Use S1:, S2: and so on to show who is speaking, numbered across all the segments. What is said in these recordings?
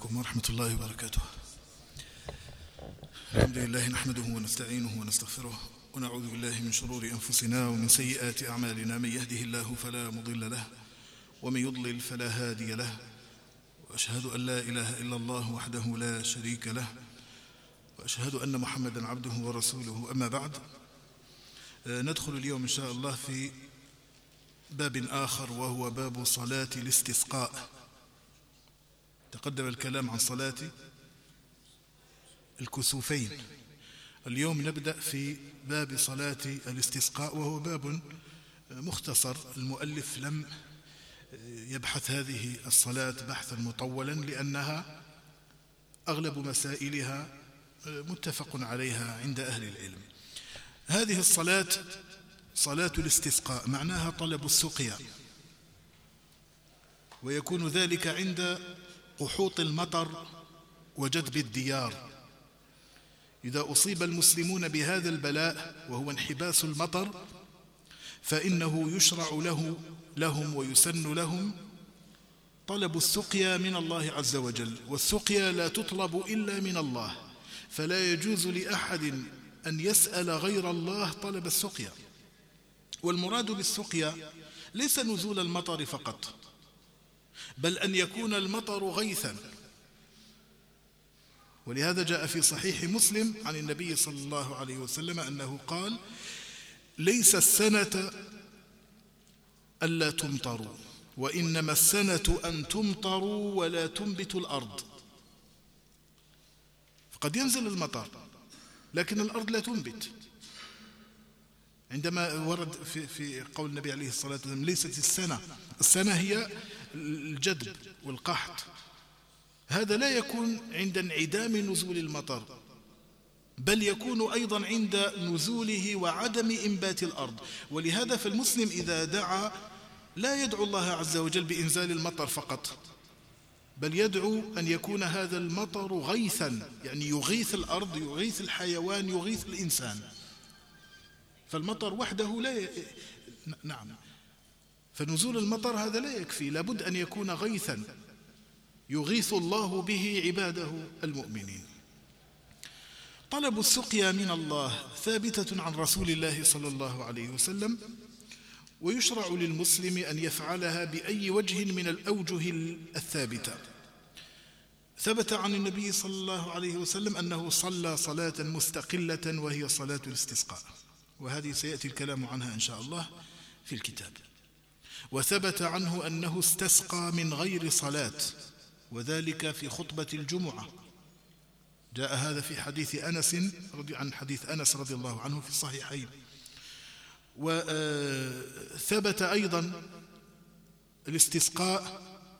S1: عليكم ورحمة الله وبركاته. الحمد لله نحمده ونستعينه ونستغفره ونعوذ بالله من شرور أنفسنا ومن سيئات أعمالنا. من يهده الله فلا مضل له ومن يضلل فلا هادي له، وأشهد أن لا إله إلا الله وحده لا شريك له، وأشهد أن محمدا عبده ورسوله. أما بعد، ندخل اليوم إن شاء الله في باب آخر، وهو باب صلاة الاستسقاء. تقدم الكلام عن صلاة الكسوفين. اليوم نبدأ في باب صلاة الاستسقاء، وهو باب مختصر. المؤلف لم يبحث هذه الصلاة بحثا مطولا، لأنها أغلب مسائلها متفق عليها عند أهل العلم. هذه الصلاة صلاة الاستسقاء، معناها طلب السقيا، ويكون ذلك عند قحوط المطر وجدب الديار. إذا أصيب المسلمون بهذا البلاء وهو انحباس المطر، فإنه يشرع لهم ويسن لهم طلب السقيا من الله عز وجل، والسقيا لا تطلب إلا من الله، فلا يجوز لأحد أن يسأل غير الله طلب السقيا. والمراد بالسقيا ليس نزول المطر فقط، بل أن يكون المطر غيثا. ولهذا جاء في صحيح مسلم عن النبي صلى الله عليه وسلم أنه قال: ليس السنة ألا تمطروا، وإنما السنة أن تمطروا ولا تنبت الأرض. فقد ينزل المطر لكن الأرض لا تنبت. عندما ورد في قول النبي عليه الصلاة والسلام: ليست السنة هي الجدب والقحط، هذا لا يكون عند انعدام نزول المطر، بل يكون أيضا عند نزوله وعدم إنبات الأرض. ولهذا فالمسلم إذا دعا لا يدعو الله عز وجل بإنزال المطر فقط، بل يدعو أن يكون هذا المطر غيثا، يعني يغيث الأرض، يغيث الحيوان، يغيث الإنسان. فالمطر وحده نعم، فنزول المطر هذا لا يكفي، لابد أن يكون غيثا يغيث الله به عباده المؤمنين. طلب السقيا من الله ثابتة عن رسول الله صلى الله عليه وسلم، ويشرع للمسلم أن يفعلها بأي وجه من الأوجه الثابتة. ثبت عن النبي صلى الله عليه وسلم أنه صلى صلاة مستقلة وهي صلاة الاستسقاء، وهذه سيأتي الكلام عنها إن شاء الله في الكتاب. وثبت عنه أنه استسقى من غير صلاة، وذلك في خطبة الجمعة. جاء هذا في حديث حديث أنس رضي الله عنه في الصحيحين. وثبت أيضا الاستسقاء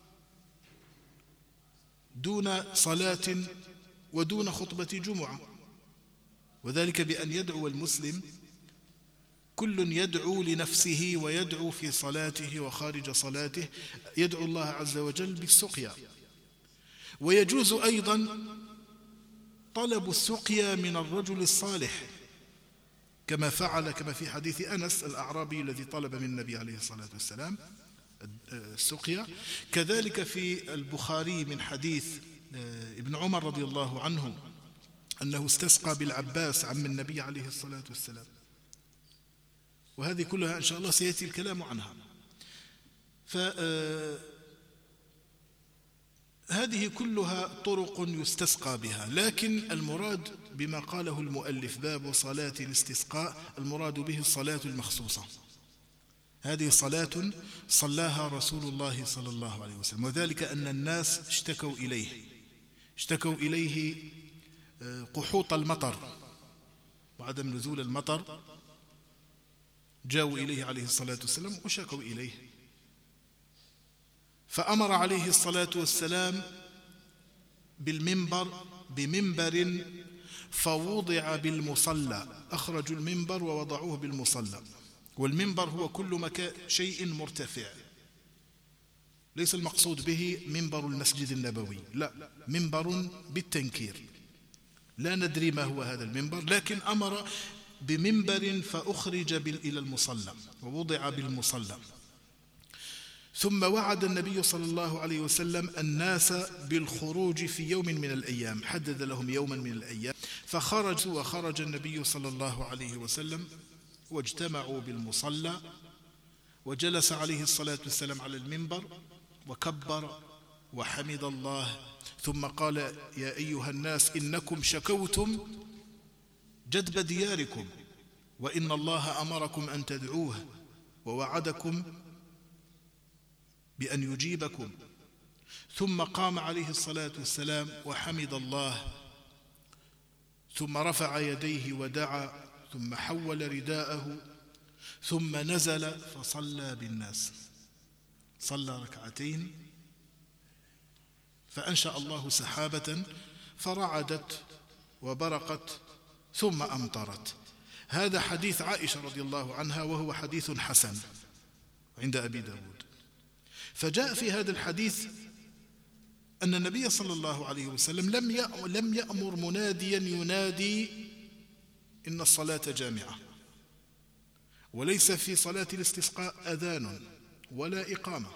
S1: دون صلاة ودون خطبة جمعة، وذلك بأن يدعو المسلم، كل يدعو لنفسه ويدعو في صلاته وخارج صلاته، يدعو الله عز وجل بالسقيا. ويجوز أيضا طلب السقيا من الرجل الصالح، كما في حديث أنس الأعرابي الذي طلب من النبي عليه الصلاة والسلام السقيا. كذلك في البخاري من حديث ابن عمر رضي الله عنه أنه استسقى بالعباس عم النبي عليه الصلاة والسلام. وهذه كلها إن شاء الله سيأتي الكلام عنها. هذه كلها طرق يستسقى بها، لكن المراد بما قاله المؤلف باب صلاة الاستسقاء، المراد به الصلاة المخصوصة. هذه صلاة صلاها رسول الله صلى الله عليه وسلم، وذلك أن الناس اشتكوا إليه قحوط المطر وعدم نزول المطر، جاءوا إليه عليه الصلاة والسلام وشكوا إليه، فأمر عليه الصلاة والسلام بمنبر فوضع بالمصلى. أخرجوا المنبر ووضعوه بالمصلى. والمنبر هو كل شيء مرتفع، ليس المقصود به منبر المسجد النبوي، لا، منبر بالتنكير، لا ندري ما هو هذا المنبر، لكن أمر بمنبر فأخرج إلى المصلى ووضع بالمصلى. ثم وعد النبي صلى الله عليه وسلم الناس بالخروج في يوم من الأيام، حدد لهم يوما من الأيام، فخرجوا وخرج النبي صلى الله عليه وسلم واجتمعوا بالمصلى، وجلس عليه الصلاة والسلام على المنبر وكبر وحمد الله، ثم قال: يا أيها الناس إنكم شكوتم جدب دياركم، وإن الله أمركم أن تدعوه ووعدكم بأن يجيبكم. ثم قام عليه الصلاة والسلام وحمد الله، ثم رفع يديه ودعا، ثم حول رداءه، ثم نزل فصلى بالناس، صلى ركعتين، فأنشأ الله سحابة فرعدت وبرقت ثم أمطرت. هذا حديث عائشة رضي الله عنها، وهو حديث حسن عند أبي داود. فجاء في هذا الحديث أن النبي صلى الله عليه وسلم لم يأمر مناديا ينادي إن الصلاة جامعة، وليس في صلاة الاستسقاء أذان ولا إقامة،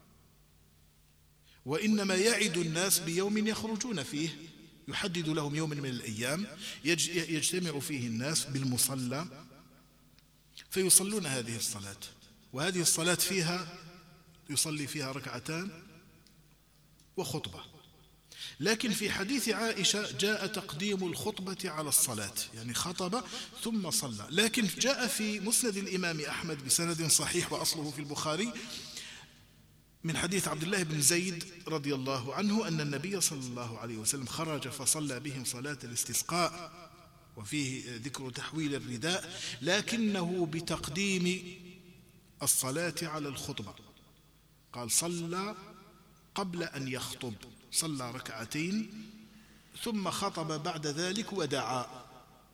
S1: وإنما يعد الناس بيوم يخرجون فيه، يحدد لهم يوم من الأيام يجتمع فيه الناس بالمصلى فيصلون هذه الصلاة، وهذه الصلاة فيها يصلي فيها ركعتان وخطبة. لكن في حديث عائشة جاء تقديم الخطبة على الصلاة، يعني خطب ثم صلى. لكن جاء في مسند الإمام أحمد بسند صحيح وأصله في البخاري من حديث عبد الله بن زيد رضي الله عنه أن النبي صلى الله عليه وسلم خرج فصلى بهم صلاة الاستسقاء، وفيه ذكر تحويل الرداء، لكنه بتقديم الصلاة على الخطبة. قال: صلى قبل أن يخطب، صلى ركعتين ثم خطب بعد ذلك ودعا.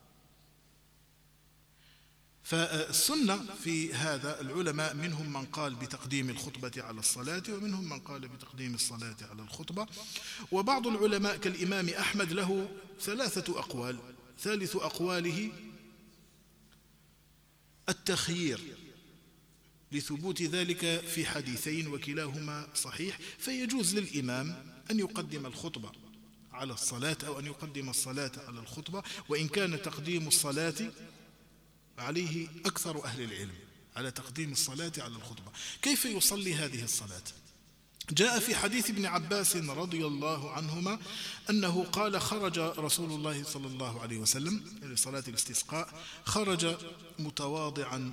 S1: فالسنة في هذا العلماء منهم من قال بتقديم الخطبة على الصلاة، ومنهم من قال بتقديم الصلاة على الخطبة. وبعض العلماء كالإمام أحمد له 3 أقوال، ثالث أقواله التخيير لثبوت ذلك في حديثين وكلاهما صحيح، فيجوز للإمام أن يقدم الخطبة على الصلاة أو أن يقدم الصلاة على الخطبة، وإن كان تقديم الصلاة عليه أكثر أهل العلم على تقديم الصلاة على الخطبة. كيف يصلي هذه الصلاة؟ جاء في حديث ابن عباس رضي الله عنهما أنه قال: خرج رسول الله صلى الله عليه وسلم لصلاة الاستسقاء، خرج متواضعا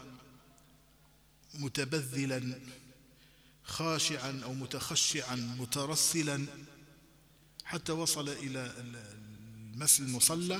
S1: متبذلا خاشعا أو متخشعا مترسلا، حتى وصل إلى المصلى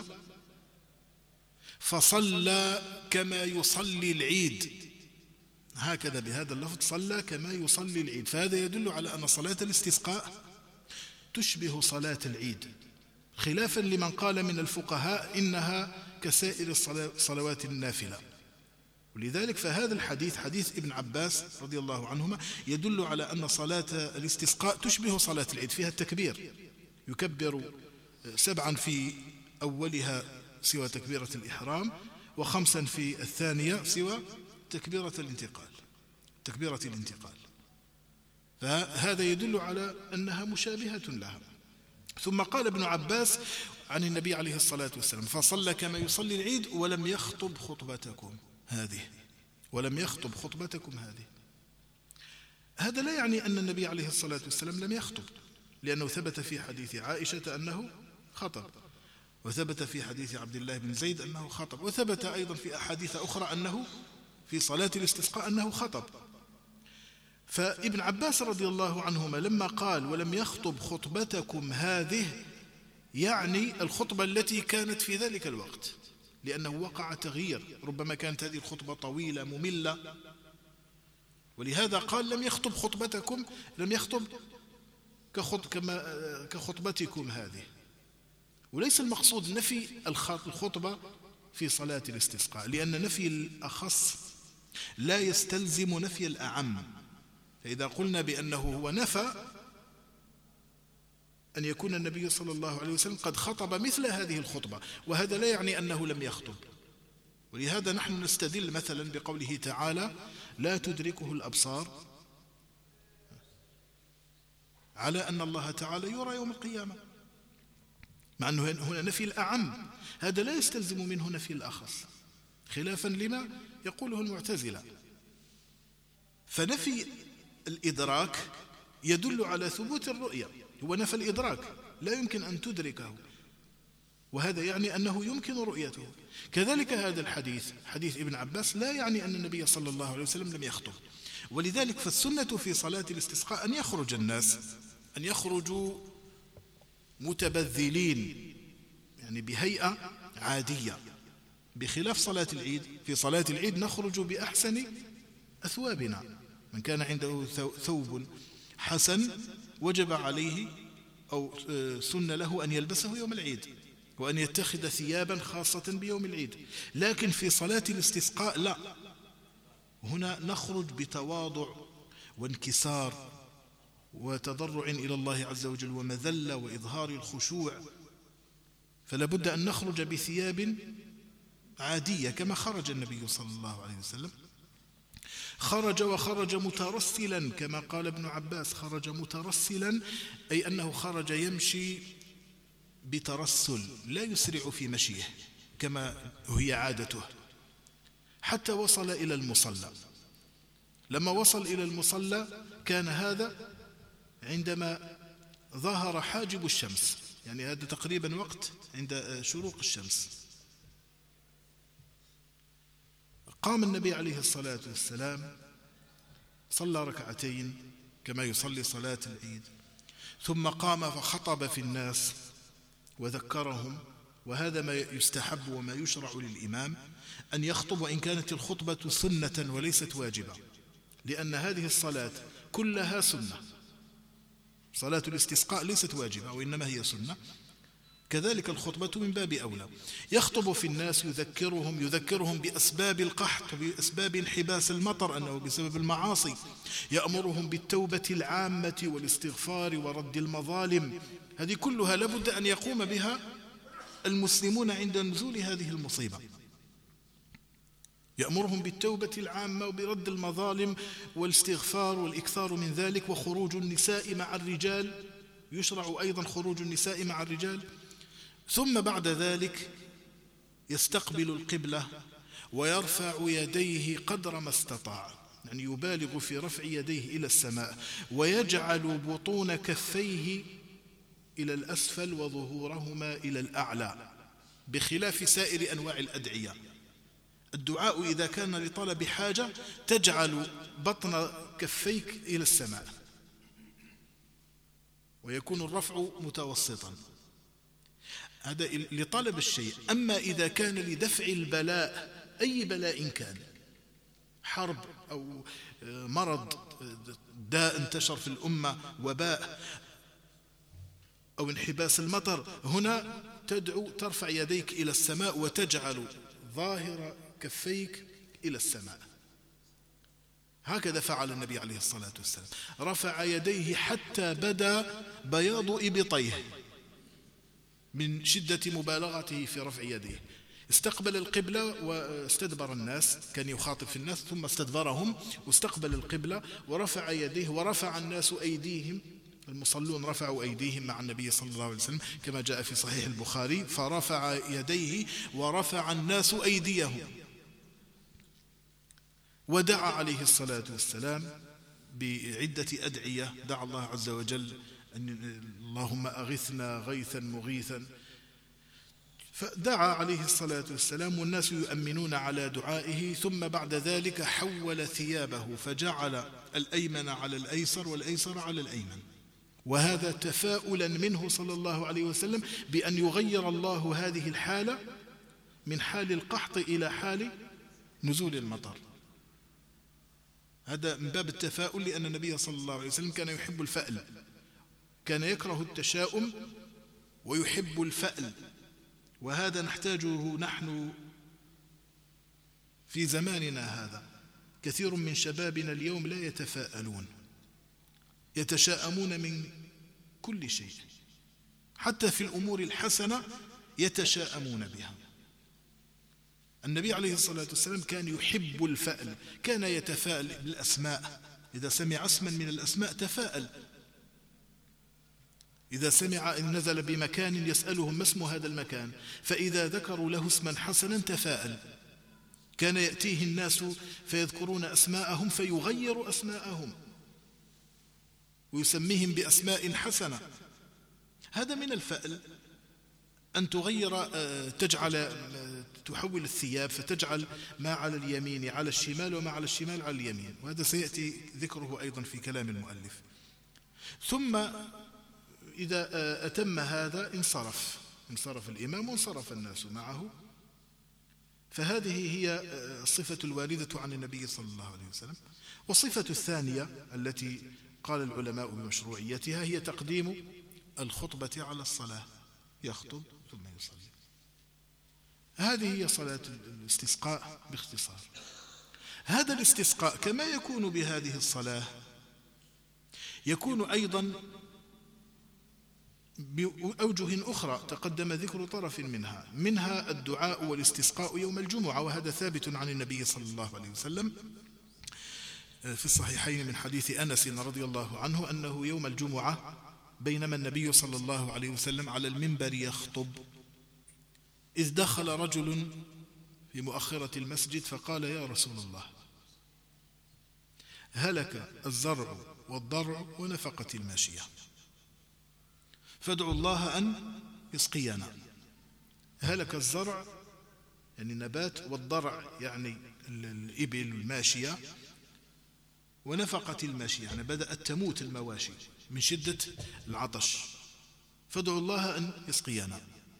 S1: فصلى كما يصلي العيد، هكذا بهذا اللفظ، صلى كما يصلي العيد. فهذا يدل على أن صلاة الاستسقاء تشبه صلاة العيد، خلافا لمن قال من الفقهاء إنها كسائر الصلوات النافلة. ولذلك فهذا الحديث، حديث ابن عباس رضي الله عنهما، يدل على أن صلاة الاستسقاء تشبه صلاة العيد، فيها التكبير، يكبر 7 في أولها سوى تكبيرة الإحرام، و5 في الثانية سوى تكبيرة الانتقال. فهذا يدل على أنها مشابهة لها. ثم قال ابن عباس عن النبي عليه الصلاة والسلام: فصلى كما يصلي العيد ولم يخطب خطبتكم هذه. هذا لا يعني أن النبي عليه الصلاة والسلام لم يخطب، لأنه ثبت في حديث عائشة أنه خطب، وثبت في حديث عبد الله بن زيد أنه خطب، وثبت أيضا في أحاديث أخرى أنه في صلاة الاستسقاء أنه خطب. فابن عباس رضي الله عنهما لما قال: ولم يخطب خطبتكم هذه، يعني الخطبة التي كانت في ذلك الوقت، لأنه وقع تغيير، ربما كانت هذه الخطبة طويلة مملة، ولهذا قال: لم يخطب خطبتكم، لم يخطب كخطبتكم هذه. وليس المقصود نفي الخطبة في صلاة الاستسقاء، لأن نفي الأخص لا يستلزم نفي الأعم. فإذا قلنا بأنه هو نفى أن يكون النبي صلى الله عليه وسلم قد خطب مثل هذه الخطبة، وهذا لا يعني أنه لم يخطب. ولهذا نحن نستدل مثلا بقوله تعالى: لا تدركه الأبصار على أن الله تعالى يرى يوم القيامة، مع أنه هنا نفي الأعم، هذا لا يستلزم منه نفي الأخص، خلافا لما يقوله المعتزلة. فنفي الإدراك يدل على ثبوت الرؤية، هو نفى الإدراك، لا يمكن أن تدركه، وهذا يعني أنه يمكن رؤيته. كذلك هذا الحديث، حديث ابن عباس، لا يعني أن النبي صلى الله عليه وسلم لم يخطب. ولذلك فالسنة في صلاة الاستسقاء أن يخرج الناس، أن يخرجوا متبذلين، يعني بهيئة عادية، بخلاف صلاة العيد. في صلاة العيد نخرج بأحسن أثوابنا، من كان عنده ثوب حسن وجب عليه أو سن له أن يلبسه يوم العيد، وأن يتخذ ثيابا خاصة بيوم العيد. لكن في صلاة الاستسقاء لا، هنا نخرج بتواضع وانكسار وتضرع إلى الله عز وجل ومذلة وإظهار الخشوع، فلا بد أن نخرج بثياب عادية كما خرج النبي صلى الله عليه وسلم. وخرج مترسلا كما قال ابن عباس، خرج مترسلا أي أنه خرج يمشي بترسل، لا يسرع في مشيه كما هي عادته، حتى وصل إلى المصلى. لما وصل إلى المصلى كان هذا عندما ظهر حاجب الشمس، يعني هذا تقريبا وقت عند شروق الشمس. قام النبي عليه الصلاة والسلام، صلى ركعتين كما يصلي صلاة العيد، ثم قام فخطب في الناس وذكرهم. وهذا ما يستحب وما يشرع للإمام أن يخطب، وإن كانت الخطبة سنة وليست واجبة، لأن هذه الصلاة كلها سنة. صلاة الاستسقاء ليست واجبة وإنما هي سنة، كذلك الخطبة من باب أولى. يخطب في الناس يذكرهم بأسباب القحط وبأسباب انحباس المطر، أنه بسبب المعاصي. يأمرهم بالتوبة العامة والاستغفار ورد المظالم، هذه كلها لابد أن يقوم بها المسلمون عند نزول هذه المصيبة. يأمرهم بالتوبة العامة وبرد المظالم والاستغفار والإكثار من ذلك، وخروج النساء مع الرجال، يشرع أيضا خروج النساء مع الرجال. ثم بعد ذلك يستقبل القبلة ويرفع يديه قدر ما استطاع، يعني يبالغ في رفع يديه إلى السماء، ويجعل بطون كفيه إلى الأسفل وظهورهما إلى الأعلى، بخلاف سائر أنواع الأدعية. الدعاء إذا كان لطلب حاجة تجعل بطن كفيك إلى السماء، ويكون الرفع متوسطا، هذا لطلب الشيء. أما إذا كان لدفع البلاء، أي بلاء كان، حرب أو مرض، داء انتشر في الأمة، وباء أو انحباس المطر، هنا ترفع يديك إلى السماء وتجعل ظاهر كفيك إلى السماء. هكذا فعل النبي عليه الصلاة والسلام، رفع يديه حتى بدا بياض إبطيه من شدة مبالغته في رفع يديه. استقبل القبلة واستدبر الناس، كان يخاطب في الناس ثم استدبرهم واستقبل القبلة ورفع يديه، ورفع الناس أيديهم، المصلون رفعوا أيديهم مع النبي صلى الله عليه وسلم كما جاء في صحيح البخاري، فرفع يديه ورفع الناس أيديهم. ودعا عليه الصلاة والسلام بعدة أدعية، دعا الله عز وجل أن اللهم أغثنا غيثا مغيثا، فدعا عليه الصلاة والسلام والناس يؤمنون على دعائه. ثم بعد ذلك حول ثيابه فجعل الأيمن على الأيسر والأيسر على الأيمن، وهذا تفاؤلا منه صلى الله عليه وسلم بأن يغير الله هذه الحالة من حال القحط إلى حال نزول المطر. هذا من باب التفاؤل، لأن النبي صلى الله عليه وسلم كان يحب الفأل، كان يكره التشاؤم ويحب الفأل، وهذا نحتاجه نحن في زماننا هذا. كثير من شبابنا اليوم لا يتفاءلون، يتشاءمون من كل شيء، حتى في الأمور الحسنة يتشاءمون بها. النبي عليه الصلاة والسلام كان يحب الفأل، كان يتفاءل بالأسماء، إذا سمع اسما من الأسماء تفاءل. إذا سمع إن نزل بمكان يسألهم ما اسم هذا المكان، فإذا ذكروا له اسما حسنا تفاءل. كان يأتيه الناس فيذكرون أسماءهم فيغير أسماءهم ويسميهم بأسماء حسنة. هذا من الفأل، أن تغير تحول الثياب فتجعل ما على اليمين على الشمال وما على الشمال على اليمين، وهذا سيأتي ذكره أيضا في كلام المؤلف. ثم إذا أتم هذا انصرف الإمام وانصرف الناس معه. فهذه هي الصفة الواردة عن النبي صلى الله عليه وسلم. والصفة الثانية التي قال العلماء بمشروعيتها هي تقديم الخطبة على الصلاة، يخطب ثم يصلي. هذه هي صلاة الاستسقاء باختصار. هذا الاستسقاء كما يكون بهذه الصلاة يكون أيضا بأوجه أخرى تقدم ذكر طرف منها الدعاء والاستسقاء يوم الجمعة، وهذا ثابت عن النبي صلى الله عليه وسلم في الصحيحين من حديث أنس رضي الله عنه أنه يوم الجمعة بينما النبي صلى الله عليه وسلم على المنبر يخطب إذ دخل رجل في مؤخرة المسجد فقال: يا رسول الله، هلك الزرع والضرع ونفقت الماشية، فادعوا الله أن يسقينا. هلك الزرع يعني النبات، والضرع يعني الإبل الماشية، ونفقت الماشية يعني بدأت تموت المواشي من شدة العطش، فادعوا الله أن يسقينا.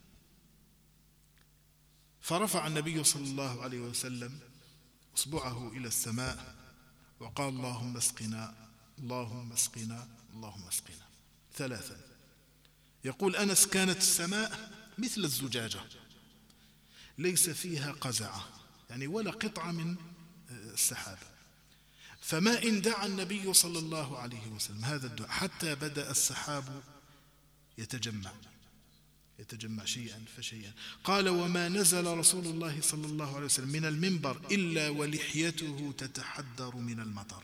S1: فرفع النبي صلى الله عليه وسلم أصبعه إلى السماء وقال: اللهم اسقنا، اللهم اسقنا، اللهم اسقنا 3. يقول أنس: كانت السماء مثل الزجاجة ليس فيها قزعة، يعني ولا قطعة من السحاب. فما إن دعا النبي صلى الله عليه وسلم هذا الدعاء حتى بدأ السحاب يتجمع شيئا فشيئا. قال: وما نزل رسول الله صلى الله عليه وسلم من المنبر إلا ولحيته تتحدر من المطر،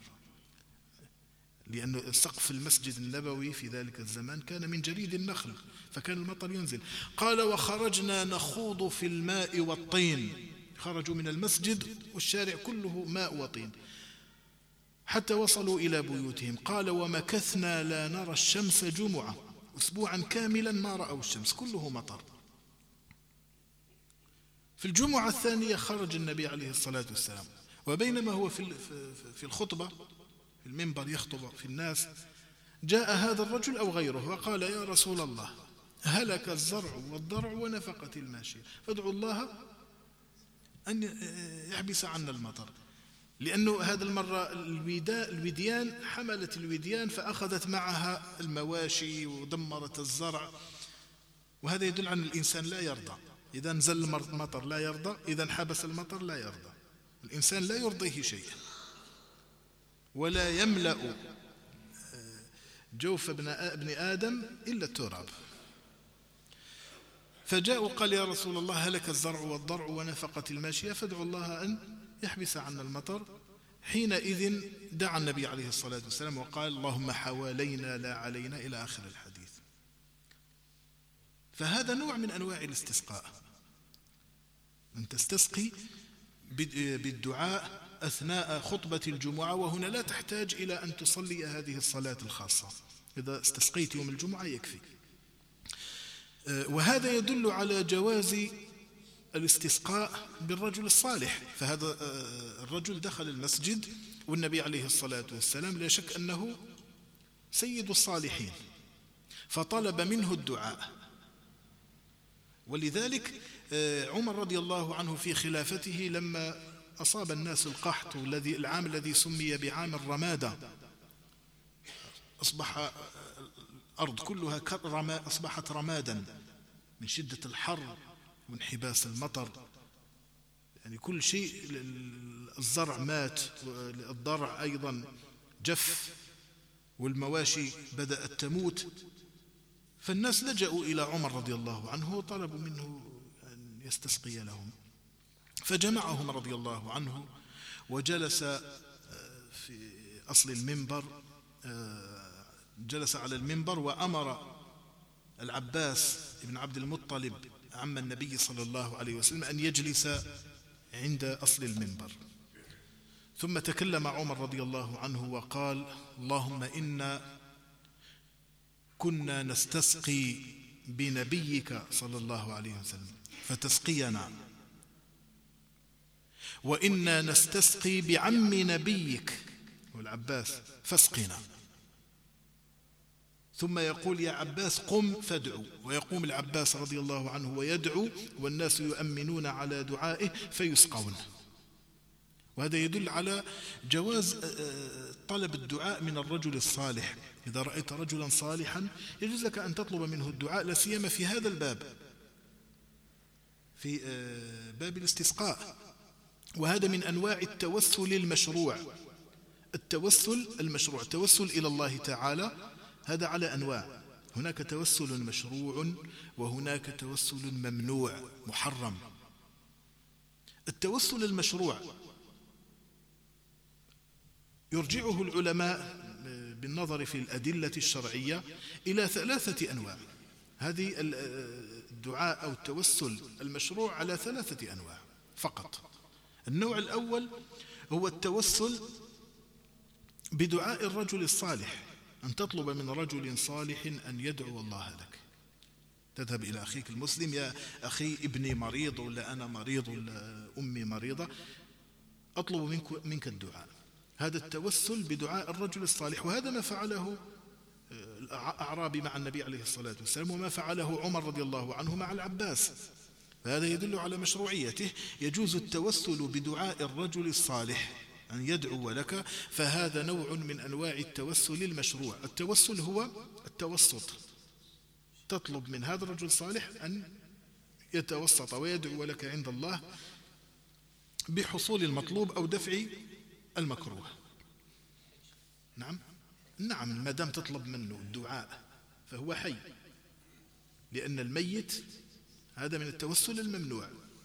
S1: لأن سقف المسجد النبوي في ذلك الزمان كان من جريد النخل فكان المطر ينزل. قال: وخرجنا نخوض في الماء والطين، خرجوا من المسجد والشارع كله ماء وطين حتى وصلوا إلى بيوتهم. قال: ومكثنا لا نرى الشمس جمعة، أسبوعا كاملا ما رأوا الشمس، كله مطر. في الجمعة الثانية خرج النبي عليه الصلاة والسلام، وبينما هو في الخطبة في المنبر يخطب في الناس، جاء هذا الرجل أو غيره وقال: يا رسول الله، هلك الزرع والضرع ونفقت الماشية، فادعوا الله أن يحبس عنا المطر. لأنه هذا المرة الوديان حملت الوديان فأخذت معها المواشي ودمرت الزرع، وهذا يدل عن الإنسان لا يرضى. إذا نزل المطر لا يرضى، إذا حبس المطر لا يرضى. الإنسان لا يرضيه شيء، ولا يملأ جوف ابن آدم إلا التراب. فجاءوا قال: يا رسول الله، هلك الزرع والضرع ونفقت الماشية، فادعوا الله أن يحبس عنا المطر. حينئذ دعا النبي عليه الصلاة والسلام وقال: اللهم حوالينا لا علينا، إلى آخر الحديث. فهذا نوع من أنواع الاستسقاء، أن تستسقي بالدعاء أثناء خطبة الجمعة، وهنا لا تحتاج إلى أن تصلي هذه الصلاة الخاصة، إذا استسقيت يوم الجمعة يكفي. وهذا يدل على جواز الاستسقاء بالرجل الصالح. فهذا الرجل دخل المسجد والنبي عليه الصلاة والسلام لا شك أنه سيد الصالحين، فطلب منه الدعاء. ولذلك عمر رضي الله عنه في خلافته لما أصاب الناس القحط العام الذي سمي بعام الرمادة، أصبح الأرض كلها أصبحت رمادا من شدة الحر وانحباس المطر، يعني كل شيء، الزرع مات، الضرع أيضا جف، والمواشي بدأت تموت. فالناس لجأوا إلى عمر رضي الله عنه وطلبوا منه أن يستسقي لهم، فجمعهم رضي الله عنه وجلس في أصل المنبر، جلس على المنبر وأمر العباس بن عبد المطلب عم النبي صلى الله عليه وسلم أن يجلس عند أصل المنبر. ثم تكلم عمر رضي الله عنه وقال: اللهم إنا كنا نستسقي بنبيك صلى الله عليه وسلم فتسقينا، وإنا نستسقي بعم نبيك والعباس فاسقنا. ثم يقول: يا عباس قم فادعو، ويقوم العباس رضي الله عنه ويدعو، والناس يؤمنون على دعائه فيسقون. وهذا يدل على جواز طلب الدعاء من الرجل الصالح. إذا رأيت رجلا صالحا يجوز لك أن تطلب منه الدعاء، لا سيما في هذا الباب، في باب الاستسقاء. وهذا من أنواع التوسل المشروع. التوسل المشروع، التوسل إلى الله تعالى، هذا على أنواع. هناك توسل مشروع وهناك توسل ممنوع محرم. التوسل المشروع يرجعه العلماء بالنظر في الأدلة الشرعية إلى 3 أنواع. هذه الدعاء أو التوسل المشروع على 3 أنواع فقط. النوع الأول هو التوسل بدعاء الرجل الصالح، أن تطلب من رجل صالح أن يدعو الله لك. تذهب إلى أخيك المسلم: يا أخي ابني مريض، ولا أنا مريض، ولا أمي مريضة، أطلب منك الدعاء. هذا التوسل بدعاء الرجل الصالح. وهذا ما فعله الأعرابي مع النبي عليه الصلاة والسلام، وما فعله عمر رضي الله عنه مع العباس. فهذا يدل على مشروعيته. يجوز التوسل بدعاء الرجل الصالح أن يدعو لك، فهذا نوع من أنواع التوسل المشروع. التوسل هو التوسط، تطلب من هذا الرجل الصالح أن يتوسط ويدعو لك عند الله بحصول المطلوب أو دفع المكروه. نعم، ما دام تطلب منه الدعاء فهو حي، لأن الميت هذا من التوسل الممنوع.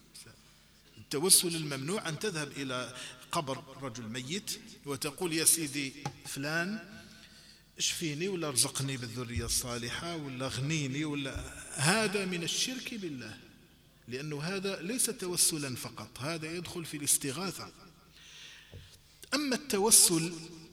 S1: التوسل الممنوع أن تذهب إلى قبر رجل ميت وتقول: يا سيدي فلان اشفيني، ولا ارزقني بالذرية الصالحة، ولا اغنيني، ولا. هذا من الشرك بالله، لأنه هذا ليس توسلا فقط، هذا يدخل في الاستغاثة. أما التوسل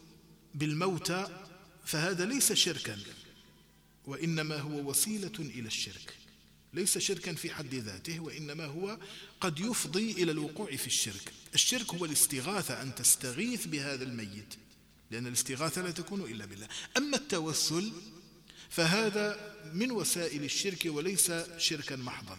S1: بالموتى فهذا ليس شركا، وإنما هو وسيلة إلى الشرك. ليس شركا في حد ذاته، وإنما هو قد يفضي إلى الوقوع في الشرك. الشرك هو الاستغاثة، أن تستغيث بهذا الميت، لأن الاستغاثة لا تكون إلا بالله. أما التوسل فهذا من وسائل الشرك وليس شركا محضا.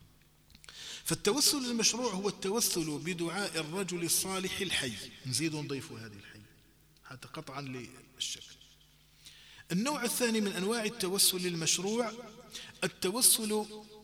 S1: فالتوسل المشروع هو التوسل بدعاء الرجل الصالح الحي. نزيد نضيف هذه الحي حتى قطعا للشك. النوع الثاني من أنواع التوسل المشروع التوسل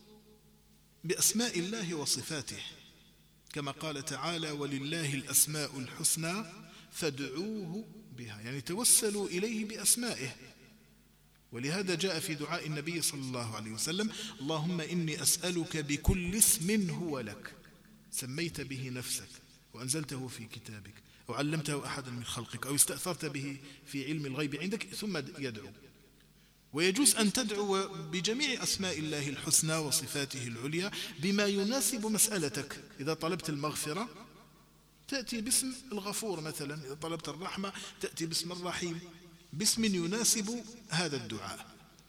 S1: بأسماء الله وصفاته، كما قال تعالى: ولله الأسماء الحسنى فادعوه بها، يعني توسلوا إليه بأسمائه. ولهذا جاء في دعاء النبي صلى الله عليه وسلم: اللهم إني أسألك بكل اسم هو لك سميت به نفسك وأنزلته في كتابك أو علمته أحدا من خلقك أو استأثرت به في علم الغيب عندك. ثم يدعو. ويجوز أن تدعو بجميع أسماء الله الحسنى وصفاته العليا بما يناسب مسألتك. إذا طلبت المغفرة تأتي باسم الغفور مثلا، إذا طلبت الرحمة تأتي باسم الرحيم، باسم يناسب هذا الدعاء.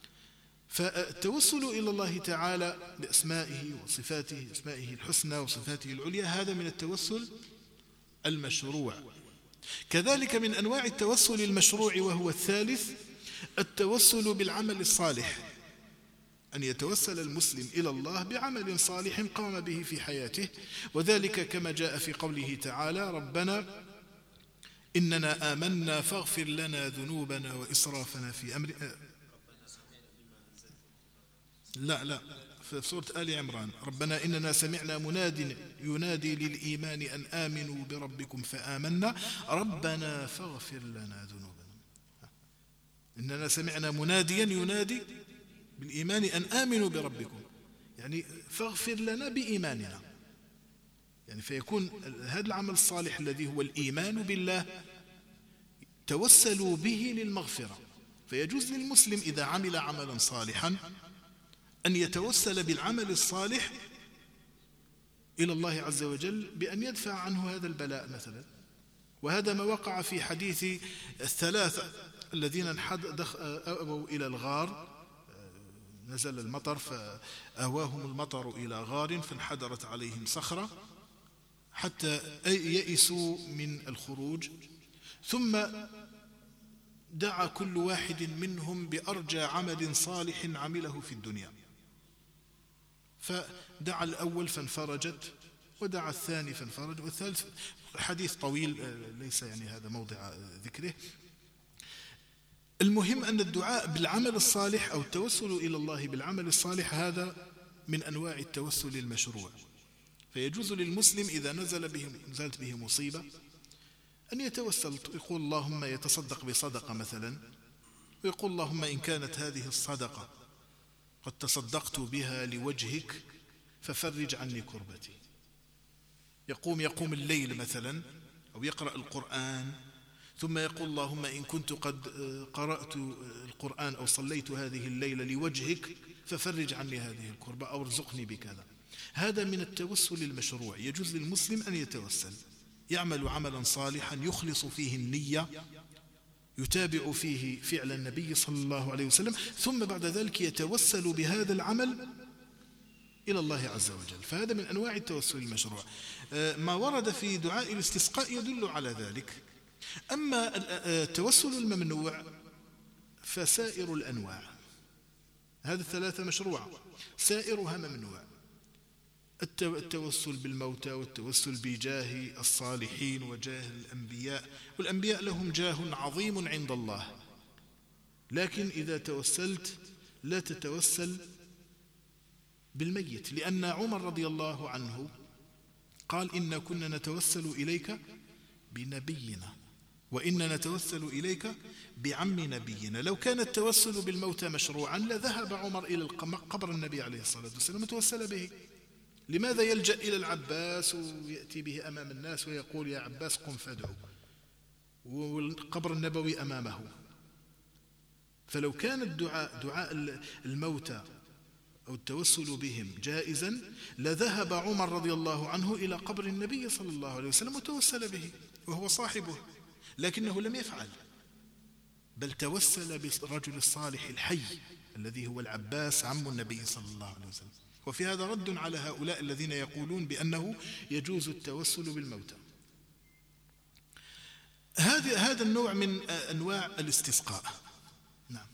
S1: فالتوسل إلى الله تعالى بأسمائه وصفاته، أسمائه الحسنى وصفاته العليا، هذا من التوسل المشروع. كذلك من أنواع التوسل المشروع وهو الثالث التوسل بالعمل الصالح، أن يتوسل المسلم إلى الله بعمل صالح قام به في حياته. وذلك كما جاء في قوله تعالى: ربنا إننا آمنا فاغفر لنا ذنوبنا وإسرافنا في أمر. لا في سورة آل عمران: ربنا إننا سمعنا مناد ينادي للإيمان أن آمنوا بربكم فآمنا ربنا فاغفر لنا ذنوبنا. إننا سمعنا مناديا ينادي بالإيمان أن آمنوا بربكم، يعني فاغفر لنا بإيماننا. يعني فيكون هذا العمل الصالح الذي هو الإيمان بالله توسلوا به للمغفرة. فيجوز للمسلم إذا عمل عملا صالحا أن يتوسل بالعمل الصالح إلى الله عز وجل بأن يدفع عنه هذا البلاء مثلا. وهذا ما وقع في حديث الثلاثة الذين أووا إلى الغار، نزل المطر فأواهم المطر إلى غار فانحدرت عليهم صخرة حتى يئسوا من الخروج، ثم دعا كل واحد منهم بأرجى عمل صالح عمله في الدنيا، فدعا الأول فانفرجت، ودعا الثاني فانفرج، والثالث. حديث طويل ليس يعني هذا موضع ذكره. المهم أن الدعاء بالعمل الصالح أو التوسل إلى الله بالعمل الصالح هذا من أنواع التوسل المشروع. فيجوز للمسلم إذا نزلت به مصيبة أن يتوسل، يقول اللهم، يتصدق بصدقة مثلا، ويقول اللهم إن كانت هذه الصدقة قد تصدقت بها لوجهك ففرج عني كربتي. يقوم الليل مثلا أو يقرأ القرآن، ثم يقول اللهم إن كنت قد قرأت القرآن أو صليت هذه الليلة لوجهك ففرج عني هذه الكربة أو ارزقني بكذا. هذا من التوسل المشروع. يجوز للمسلم أن يتوسل، يعمل عملا صالحا يخلص فيه النية، يتابع فيه فعل النبي صلى الله عليه وسلم، ثم بعد ذلك يتوسل بهذا العمل إلى الله عز وجل. فهذا من أنواع التوسل المشروع. ما ورد في دعاء الاستسقاء يدل على ذلك. أما التوسل الممنوع فسائر الأنواع، هذه الثلاثة مشروعة، سائرها ممنوع. التوسل بالموتى، والتوسل بجاه الصالحين وجاه الأنبياء، والأنبياء لهم جاه عظيم عند الله، لكن إذا توسلت لا تتوسل بالميت، لأن عمر رضي الله عنه قال إن كنا نتوسل إليك بنبينا وإن نتوسل إليك بعم نبينا. لو كان التوسل بالموتى مشروعا لذهب عمر إلى قبر النبي عليه الصلاة والسلام وتوسل به. لماذا يلجأ إلى العباس ويأتي به أمام الناس ويقول يا عباس قم فادعو والقبر النبوي أمامه؟ فلو كان دعاء الموتى أو التوسل بهم جائزا لذهب عمر رضي الله عنه إلى قبر النبي صلى الله عليه وسلم وتوسل به وهو صاحبه، لكنه لم يفعل، بل توسل بالرجل الصالح الحي الذي هو العباس عم النبي صلى الله عليه وسلم. وفي هذا رد على هؤلاء الذين يقولون بأنه يجوز التوسل بالموتى. هذا النوع من أنواع الاستسقاء. نعم.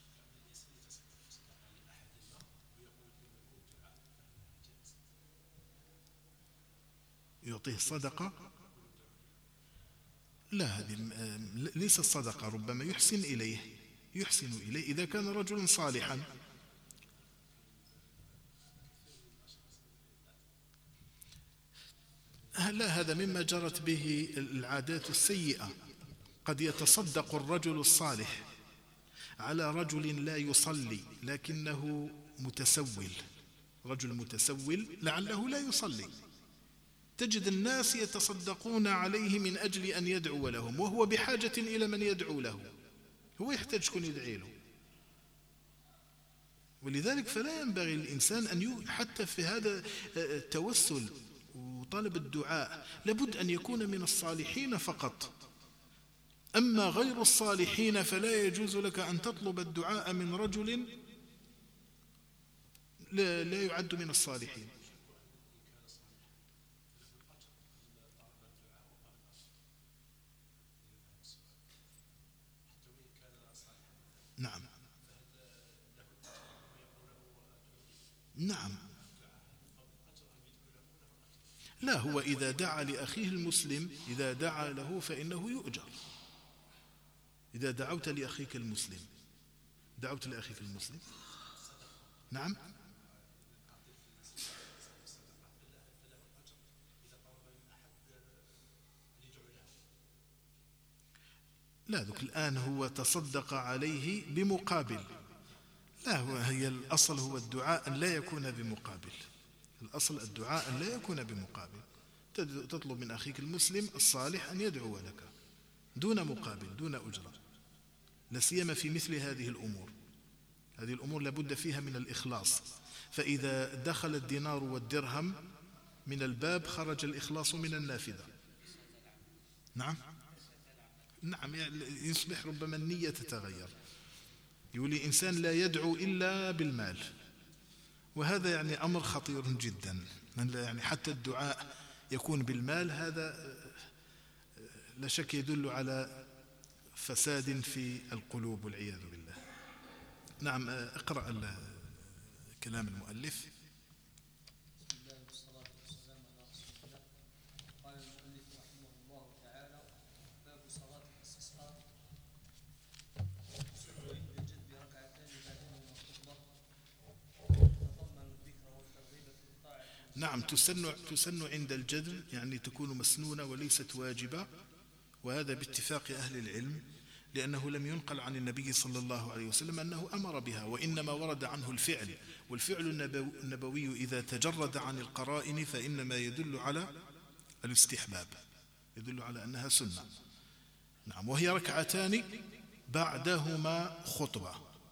S1: يعطيه صدقة؟ لا، هذه ليس الصدقة، ربما يحسن إليه إذا كان رجلا صالحا. لا، هذا مما جرت به العادات السيئة. قد يتصدق الرجل الصالح على رجل لا يصلي لكنه متسول، رجل متسول لعله لا يصلي، تجد الناس يتصدقون عليه من أجل أن يدعو لهم، وهو بحاجة إلى من يدعو له، هو يحتاج كن يدعي له. ولذلك فلا ينبغي الإنسان أن حتى في هذا التوسل وطلب الدعاء لابد أن يكون من الصالحين فقط. أما غير الصالحين فلا يجوز لك أن تطلب الدعاء من رجل لا يعد من الصالحين. نعم نعم. لا، هو إذا دعا لأخيه المسلم، إذا دعا له فإنه يؤجر. إذا دعوت لأخيك المسلم، دعوت لأخيك المسلم. نعم. لا، ذلك الآن هو تصدق عليه بمقابل. لا، هي الأصل هو الدعاء أن لا يكون بمقابل. الأصل الدعاء أن لا يكون بمقابل. تطلب من أخيك المسلم الصالح أن يدعو لك دون مقابل، دون أجرة، لا سيما في مثل هذه الأمور. هذه الأمور لابد فيها من الإخلاص. فإذا دخل الدينار والدرهم من الباب خرج الإخلاص من النافذة. نعم يعني يصبح ربما النية تتغير. يقول لي إنسان لا يدعو إلا بالمال، وهذا يعني أمر خطير جدا. يعني حتى الدعاء يكون بالمال، هذا لا شك يدل على فساد في القلوب والعياذ بالله. نعم، اقرأ كلام المؤلف.
S2: بسم الله والصلاة والسلام على رسول الله. قال المؤلف رحمه الله تعالى: باب صلاة الاستسقاء. يسن عند الجد ركعتان بعدهما خطبة، تتضمن الذكر والترغيب في الطاعة.
S1: نعم، تسن عند الجد، يعني تكون مسنونة وليست واجبة، وهذا باتفاق أهل العلم، لأنه لم ينقل عن النبي صلى الله عليه وسلم أنه أمر بها، وإنما ورد عنه الفعل، والفعل النبوي إذا تجرد عن القرائن فإنما يدل على الاستحباب، يدل على أنها سنة. نعم، وهي ركعتان بعدهما خطبة.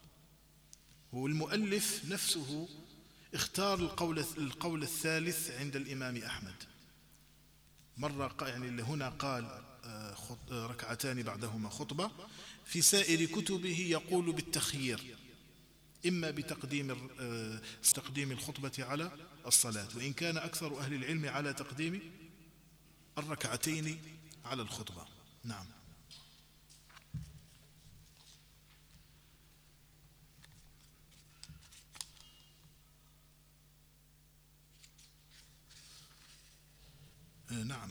S1: والمؤلف نفسه اختار القول الثالث عند الإمام أحمد. مرة يعني اللي هنا قال ركعتان بعدهما خطبة، في سائر كتبه يقول بالتخيير، إما بتقديم الخطبة على الصلاة، وإن كان أكثر أهل العلم على تقديم الركعتين على الخطبة. نعم. نعم.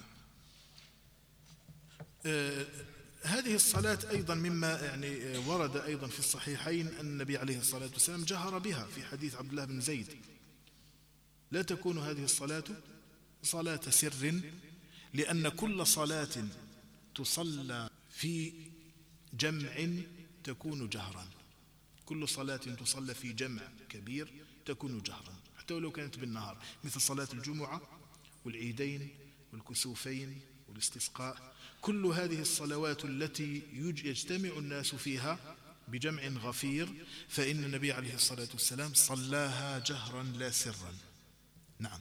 S1: هذه الصلاة أيضا مما يعني ورد أيضا في الصحيحين أن النبي عليه الصلاة والسلام جهر بها في حديث عبد الله بن زيد: لا تكون هذه الصلاة صلاة سر، لأن كل صلاة تصلى في جمع تكون جهرا. كل صلاة تصلى في جمع كبير تكون جهرا، حتى ولو كانت بالنهار، مثل صلاة الجمعة والعيدين والكسوفين والاستسقاء. كل هذه الصلوات التي يجتمع الناس فيها بجمع غفير فإن النبي عليه الصلاة والسلام صلاها جهرا لا سرا. نعم.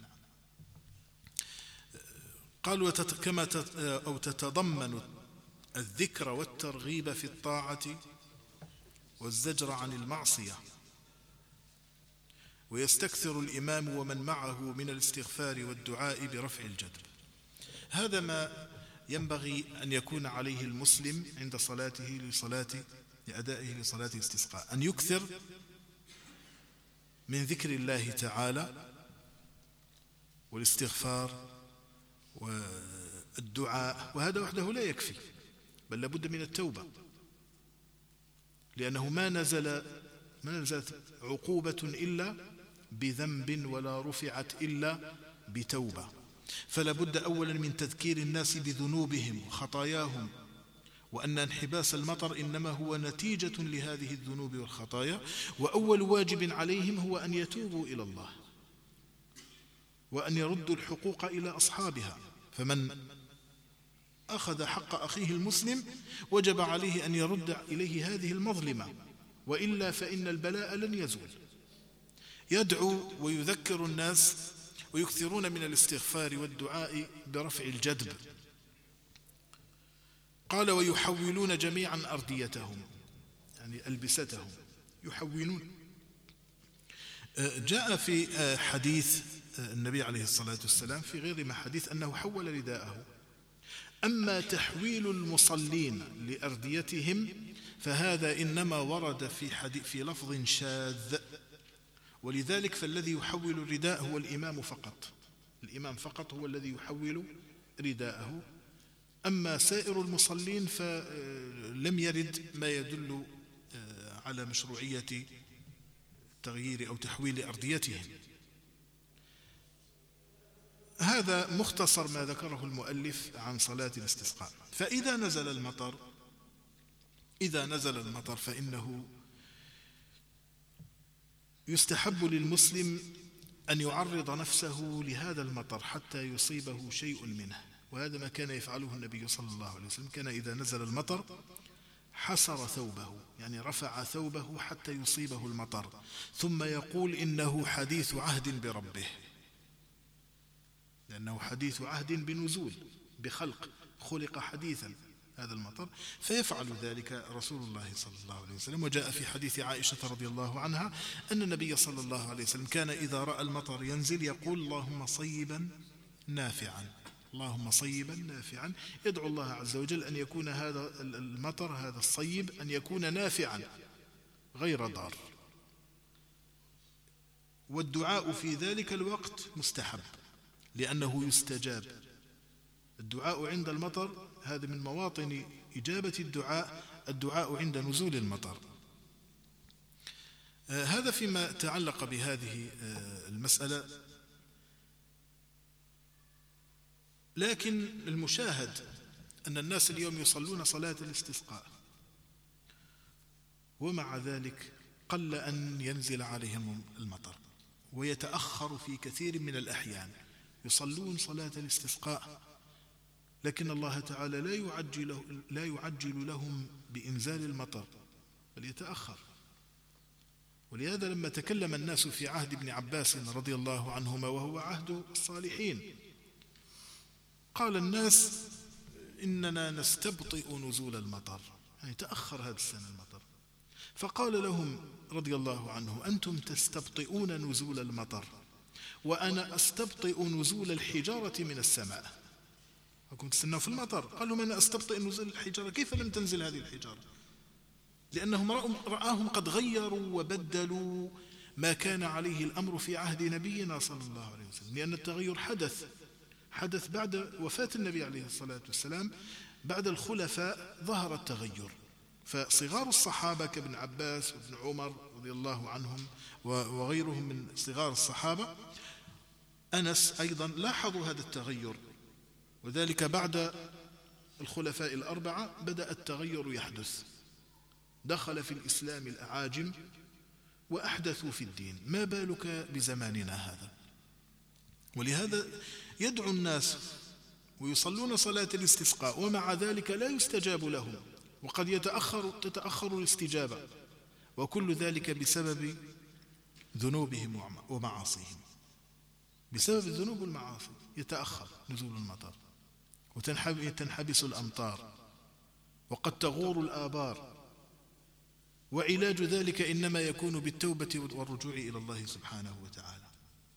S1: قال كما تتضمن الذكر والترغيب في الطاعة والزجر عن المعصية، ويستكثر الإمام ومن معه من الاستغفار والدعاء برفع الجدب. هذا ما ينبغي أن يكون عليه المسلم عند صلاته لأدائه لصلاة الاستسقاء، أن يكثر من ذكر الله تعالى والاستغفار والدعاء، وهذا وحده لا يكفي، بل لابد من التوبة، لأنه ما نزلت عقوبة إلا بذنب ولا رفعت إلا بتوبة. فلا بد أولا من تذكير الناس بذنوبهم وخطاياهم، وأن انحباس المطر إنما هو نتيجة لهذه الذنوب والخطايا، وأول واجب عليهم هو أن يتوبوا إلى الله وأن يردوا الحقوق إلى أصحابها. فمن أخذ حق أخيه المسلم وجب عليه أن يرد إليه هذه المظلمة، وإلا فإن البلاء لن يزول. يدعو ويذكر الناس ويكثرون من الاستغفار والدعاء برفع الجدب. قال: ويحولون جميعا أرديتهم، يعني ألبستهم يحولون. جاء في حديث النبي عليه الصلاة والسلام في غير ما حديث أنه حول رداءه. أما تحويل المصلين لأرديتهم فهذا إنما ورد في لفظ شاذ، ولذلك فالذي يحول الرداء هو الإمام فقط. الإمام فقط هو الذي يحول رداءه، أما سائر المصلين فلم يرد ما يدل على مشروعية تغيير أو تحويل أرديتهم. هذا مختصر ما ذكره المؤلف عن صلاة الاستسقاء. فإذا نزل المطر فإنه يستحب للمسلم أن يعرض نفسه لهذا المطر حتى يصيبه شيء منه، وهذا ما كان يفعله النبي صلى الله عليه وسلم. كان إذا نزل المطر حسر ثوبه، يعني رفع ثوبه حتى يصيبه المطر، ثم يقول إنه حديث عهد بربه، لأنه حديث عهد بنزول بخلق، خلق حديثا هذا المطر، فيفعل ذلك رسول الله صلى الله عليه وسلم. وجاء في حديث عائشة رضي الله عنها أن النبي صلى الله عليه وسلم كان إذا رأى المطر ينزل يقول اللهم صيبا نافعا، اللهم صيبا نافعا، يدعو الله عز وجل أن يكون هذا المطر، هذا الصيب، أن يكون نافعا غير ضار. والدعاء في ذلك الوقت مستحب لأنه يستجاب. الدعاء عند المطر هذا من مواطن إجابة الدعاء عند نزول المطر. هذا فيما تعلق بهذه المسألة. لكن المشاهد أن الناس اليوم يصلون صلاة الاستسقاء ومع ذلك قل أن ينزل عليهم المطر، ويتأخر في كثير من الأحيان. يصلون صلاة الاستسقاء لكن الله تعالى لا يعجل لهم بإنزال المطر بل يتأخر. ولهذا لما تكلم الناس في عهد ابن عباس رضي الله عنهما وهو عهد الصالحين، قال الناس إننا نستبطئ نزول المطر، يعني تأخر هذا السنة المطر. فقال لهم رضي الله عنه أنتم تستبطئون نزول المطر وأنا أستبطئ نزول الحجارة من السماء. أكون تستنوا في المطر، قال لهم أنا أستبطئ نزول الحجارة، كيف لم تنزل هذه الحجارة؟ لأنهم رآهم قد غيروا وبدلوا ما كان عليه الأمر في عهد نبينا صلى الله عليه وسلم، لأن التغير حدث بعد وفاة النبي عليه الصلاة والسلام. بعد الخلفاء ظهر التغير، فصغار الصحابة كابن عباس وابن عمر رضي الله عنهم وغيرهم من صغار الصحابة، أنس أيضا لاحظوا هذا التغير، وذلك بعد الخلفاء الأربعة بدأ التغير يحدث. دخل في الإسلام الأعاجم وأحدثوا في الدين، ما بالك بزماننا هذا؟ ولهذا يدعو الناس ويصلون صلاة الاستسقاء ومع ذلك لا يستجاب لهم، وقد تتأخر الاستجابة، وكل ذلك بسبب ذنوبهم ومعاصيهم. بسبب الذنوب والمعاصي يتأخر نزول المطر وتنحبس الأمطار وقد تغور الآبار، وعلاج ذلك إنما يكون بالتوبة والرجوع إلى الله سبحانه وتعالى.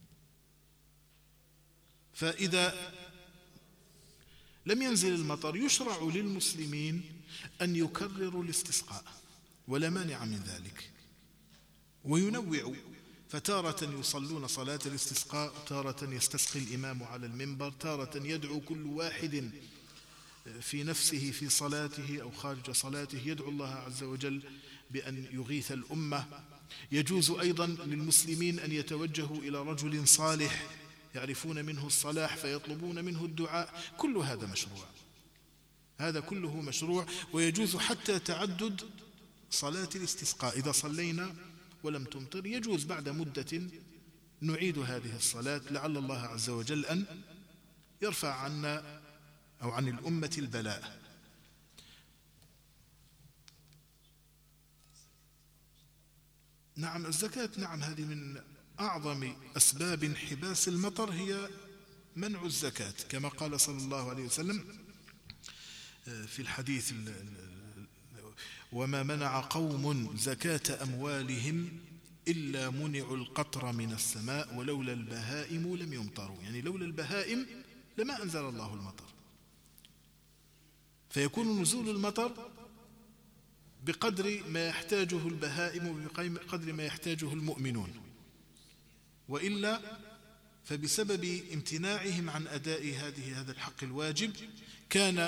S1: فإذا لم ينزل المطر يشرع للمسلمين أن يكرروا الاستسقاء ولا مانع من ذلك، وينوعوا، فتارة يصلون صلاة الاستسقاء، تارة يستسقي الإمام على المنبر، تارة يدعو كل واحد في نفسه في صلاته أو خارج صلاته يدعو الله عز وجل بأن يغيث الأمة. يجوز أيضا للمسلمين أن يتوجهوا إلى رجل صالح يعرفون منه الصلاح فيطلبون منه الدعاء، كل هذا مشروع، هذا كله مشروع. ويجوز حتى تعدد صلاة الاستسقاء، إذا صلينا ولم تمطر يجوز بعد مدة نعيد هذه الصلاة، لعل الله عز وجل أن يرفع عنا أو عن الأمة البلاء. نعم الزكاة، نعم هذه من أعظم أسباب انحباس المطر، هي منع الزكاة، كما قال صلى الله عليه وسلم في الحديث وما منع قوم زكاة أموالهم إلا منعوا القطر من السماء ولولا البهائم لم يمطروا، يعني لولا البهائم لما أنزل الله المطر. فيكون نزول المطر بقدر ما يحتاجه البهائم وبقدر ما يحتاجه المؤمنون، وإلا فبسبب امتناعهم عن أداء هذا الحق الواجب كان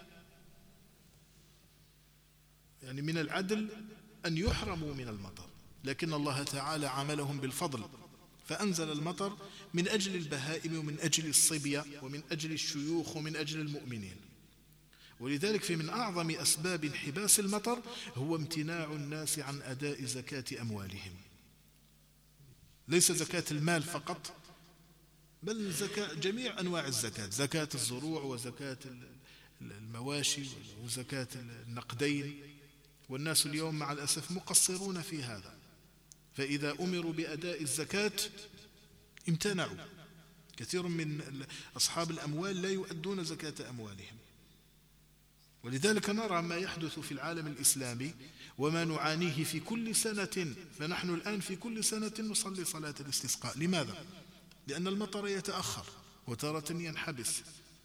S1: يعني من العدل أن يحرموا من المطر، لكن الله تعالى عملهم بالفضل فأنزل المطر من أجل البهائم ومن أجل الصبية ومن أجل الشيوخ ومن أجل المؤمنين. ولذلك في من أعظم أسباب انحباس المطر هو امتناع الناس عن أداء زكاة أموالهم، ليس زكاة المال فقط بل زكاة جميع أنواع الزكاة، زكاة الزروع وزكاة المواشي وزكاة النقدين، والناس اليوم مع الأسف مقصرون في هذا، فإذا أمروا بأداء الزكاة امتنعوا. كثير من أصحاب الأموال لا يؤدون زكاة أموالهم، ولذلك نرى ما يحدث في العالم الإسلامي وما نعانيه في كل سنة. فنحن الآن في كل سنة نصلي صلاة الاستسقاء. لماذا؟ لأن المطر يتأخر وتارة ينحبس،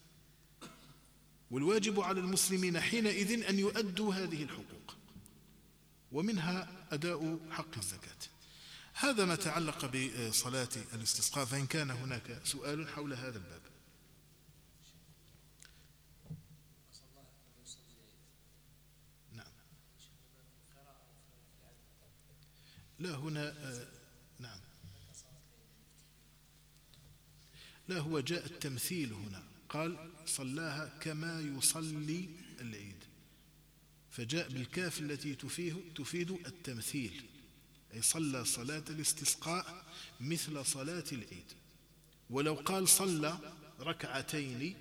S1: والواجب على المسلمين حينئذ أن يؤدوا هذه الحقوق، ومنها أداء حق الزكاة. هذا ما تعلق بصلاة الاستسقاء، فإن كان هناك سؤال حول هذا الباب. نعم. لا هنا نعم، لا هو جاء التمثيل هنا، قال صلاها كما يصلي العيد، فجاء بالكاف التي تفيد التمثيل، أي صلى صلاة الاستسقاء مثل صلاة العيد. ولو قال صلى ركعتين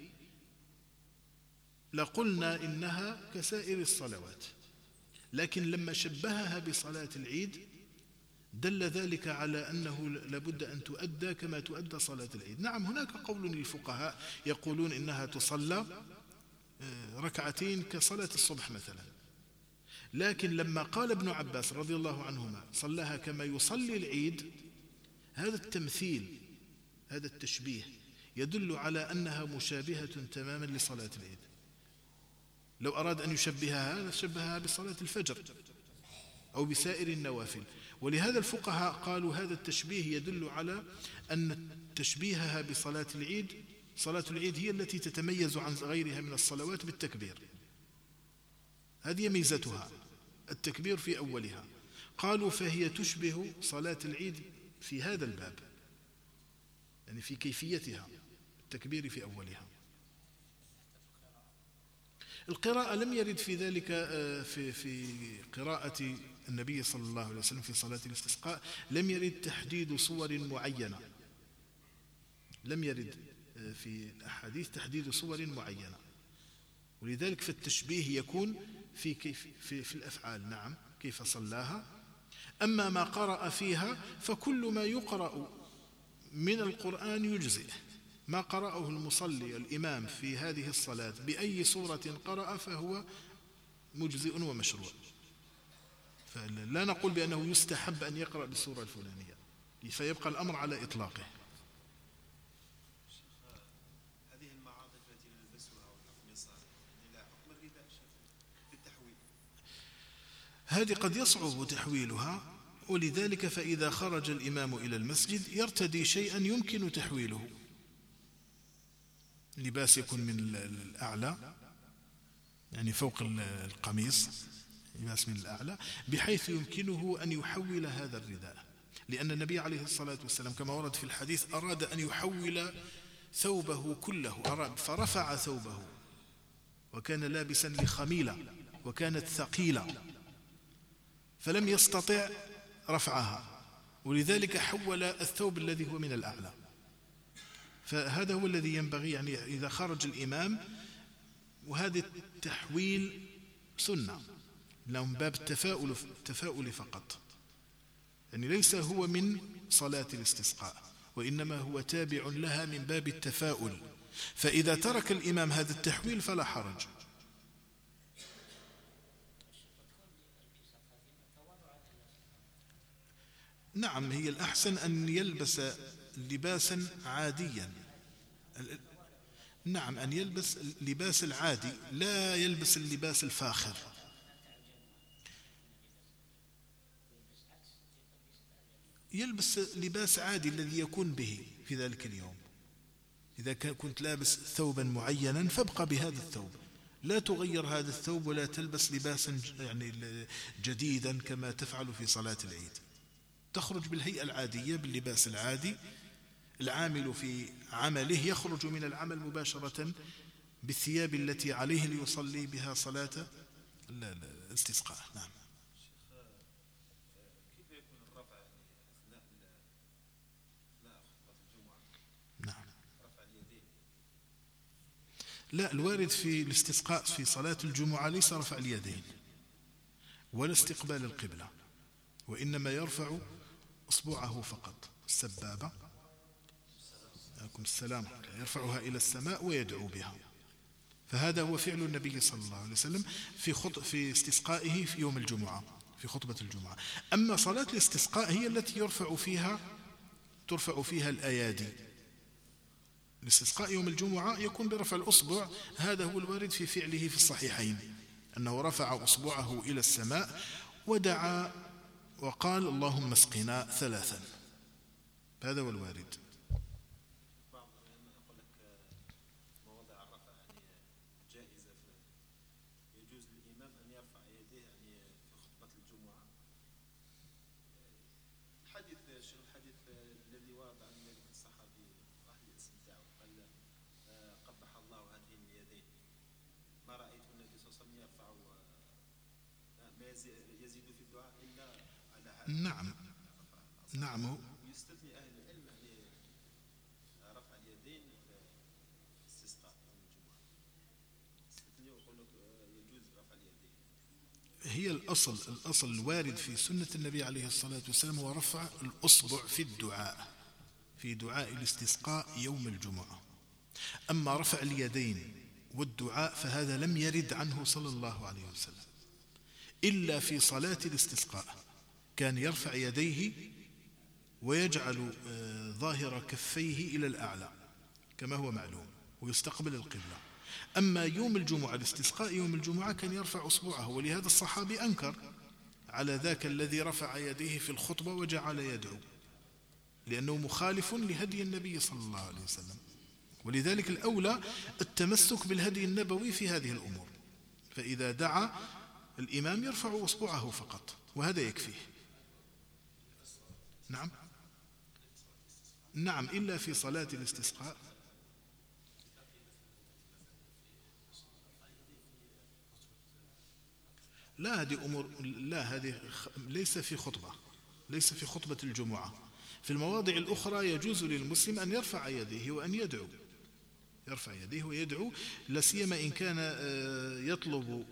S1: لقلنا إنها كسائر الصلوات، لكن لما شبهها بصلاة العيد دل ذلك على أنه لابد أن تؤدى كما تؤدى صلاة العيد. نعم، هناك قول للفقهاء يقولون إنها تصلى ركعتين كصلاة الصبح مثلا، لكن لما قال ابن عباس رضي الله عنهما صلاها كما يصلي العيد، هذا التمثيل، هذا التشبيه يدل على أنها مشابهة تماما لصلاة العيد. لو أراد أن يشبهها شبهها بصلاة الفجر أو بسائر النوافل. ولهذا الفقهاء قالوا هذا التشبيه يدل على أن تشبيهها بصلاة العيد، صلاة العيد هي التي تتميز عن غيرها من الصلوات بالتكبير، هذه ميزتها التكبير في أولها. قالوا فهي تشبه صلاة العيد في هذا الباب، يعني في كيفيتها التكبير في أولها. القراءة لم يرد في ذلك في قراءة النبي صلى الله عليه وسلم في صلاة الاستسقاء لم يرد تحديد صور معينة، لم يرد في الأحاديث تحديد صور معينة، ولذلك فالتشبيه يكون في الأفعال. نعم، كيف صلاها. أما ما قرأ فيها فكل ما يقرأ من القرآن يجزئ، ما قرأه المصلي الإمام في هذه الصلاة بأي سورة قرأ فهو مجزئ ومشروع، فلا نقول بأنه يستحب أن يقرأ بالسورة الفلانية، فيبقى الأمر على إطلاقه.
S3: هذه المعاطف التي نلبسها والقميصات لا حكم الرداء في التحويل،
S1: هذه قد يصعب تحويلها، ولذلك فإذا خرج الإمام إلى المسجد يرتدي شيئا يمكن تحويله، لباس يكون من الأعلى يعني فوق القميص، لباس من الأعلى بحيث يمكنه أن يحول هذا الرداء، لأن النبي عليه الصلاة والسلام كما ورد في الحديث أراد أن يحول ثوبه كله، فرفع ثوبه وكان لابسا لخميلة وكانت ثقيلة فلم يستطع رفعها، ولذلك حول الثوب الذي هو من الأعلى. فهذا هو الذي ينبغي، يعني إذا خرج الإمام، وهذا التحويل سنة لهم باب التفاؤل فقط، يعني ليس هو من صلاة الاستسقاء وإنما هو تابع لها من باب التفاؤل، فإذا ترك الإمام هذا التحويل فلا حرج. نعم، هي الأحسن أن يلبس لباسا عاديا، نعم أن يلبس اللباس العادي، لا يلبس اللباس الفاخر. يلبس لباس عادي الذي يكون به في ذلك اليوم. إذا كنت لابس ثوبا معينا فابقى بهذا الثوب، لا تغير هذا الثوب ولا تلبس لباسا يعني جديدا كما تفعل في صلاة العيد، تخرج بالهيئة العادية باللباس العادي. العامل في عمله يخرج من العمل مباشرة بالثياب التي عليه ليصلي بها صلاة الاستسقاء. نعم.
S3: كيف يكون الرفع أثناء خطبة الجمعة؟
S1: نعم.
S3: رفع اليدين.
S1: لا، الوارد في الاستسقاء في صلاة الجمعة ليس رفع اليدين، ولا استقبال القبلة، وإنما يرفع أصبعه فقط، السبابة عليكم السلام، يرفعها إلى السماء ويدعو بها. فهذا هو فعل النبي صلى الله عليه وسلم في استسقائه في يوم الجمعة، في خطبة الجمعة. أما صلاة الاستسقاء هي التي ترفع فيها الأيادي. الاستسقاء يوم الجمعة يكون برفع الأصبع، هذا هو الوارد في فعله في الصحيحين، أنه رفع أصبعه إلى السماء ودعا وقال اللهم اسقنا 3. هذا هو الوارد.
S3: بعض العلماء يقول لك مواضع الرفع يعني جائزة، يجوز للإمام أن يرفع يديه يعني في خطبة الجمعة. الحديث الذي ورد عن الصحابي راح الاستمتاع وقال قبح الله هاتين اليدين، ما رأيت النبي صلى الله عليه وسلم يرفع ما يزيد في الدعاء إلا على هذا.
S1: نعم.
S3: ويستثني أهل العلم يعني رفع اليدين في الاستسقاء يوم الجمعة، يستثني ويقول لك يجوز رفع اليدين.
S1: هي الأصل الوارد في سنة النبي عليه الصلاة والسلام هو رفع الأصبع في الدعاء، في دعاء الاستسقاء يوم الجمعة. أما رفع اليدين والدعاء فهذا لم يرد عنه صلى الله عليه وسلم إلا في صلاة الاستسقاء، كان يرفع يديه ويجعل ظاهر كفيه إلى الأعلى كما هو معلوم ويستقبل القبلة. أما يوم الجمعة الاستسقاء يوم الجمعة كان يرفع أصبعه، ولهذا الصحابي أنكر على ذاك الذي رفع يديه في الخطبة وجعل يدعو، لأنه مخالف لهدي النبي صلى الله عليه وسلم. ولذلك الأولى التمسك بالهدي النبوي في هذه الأمور، فإذا دعا الإمام يرفع أصبعه فقط وهذا يكفيه. نعم إلا في صلاة الاستسقاء. لا هذه أمور، لا هذه ليس في خطبة الجمعة. في المواضع الأخرى يجوز للمسلم أن يرفع يديه وأن يدعو، يرفع يديه ويدعو، لا سيما إن كان يطلب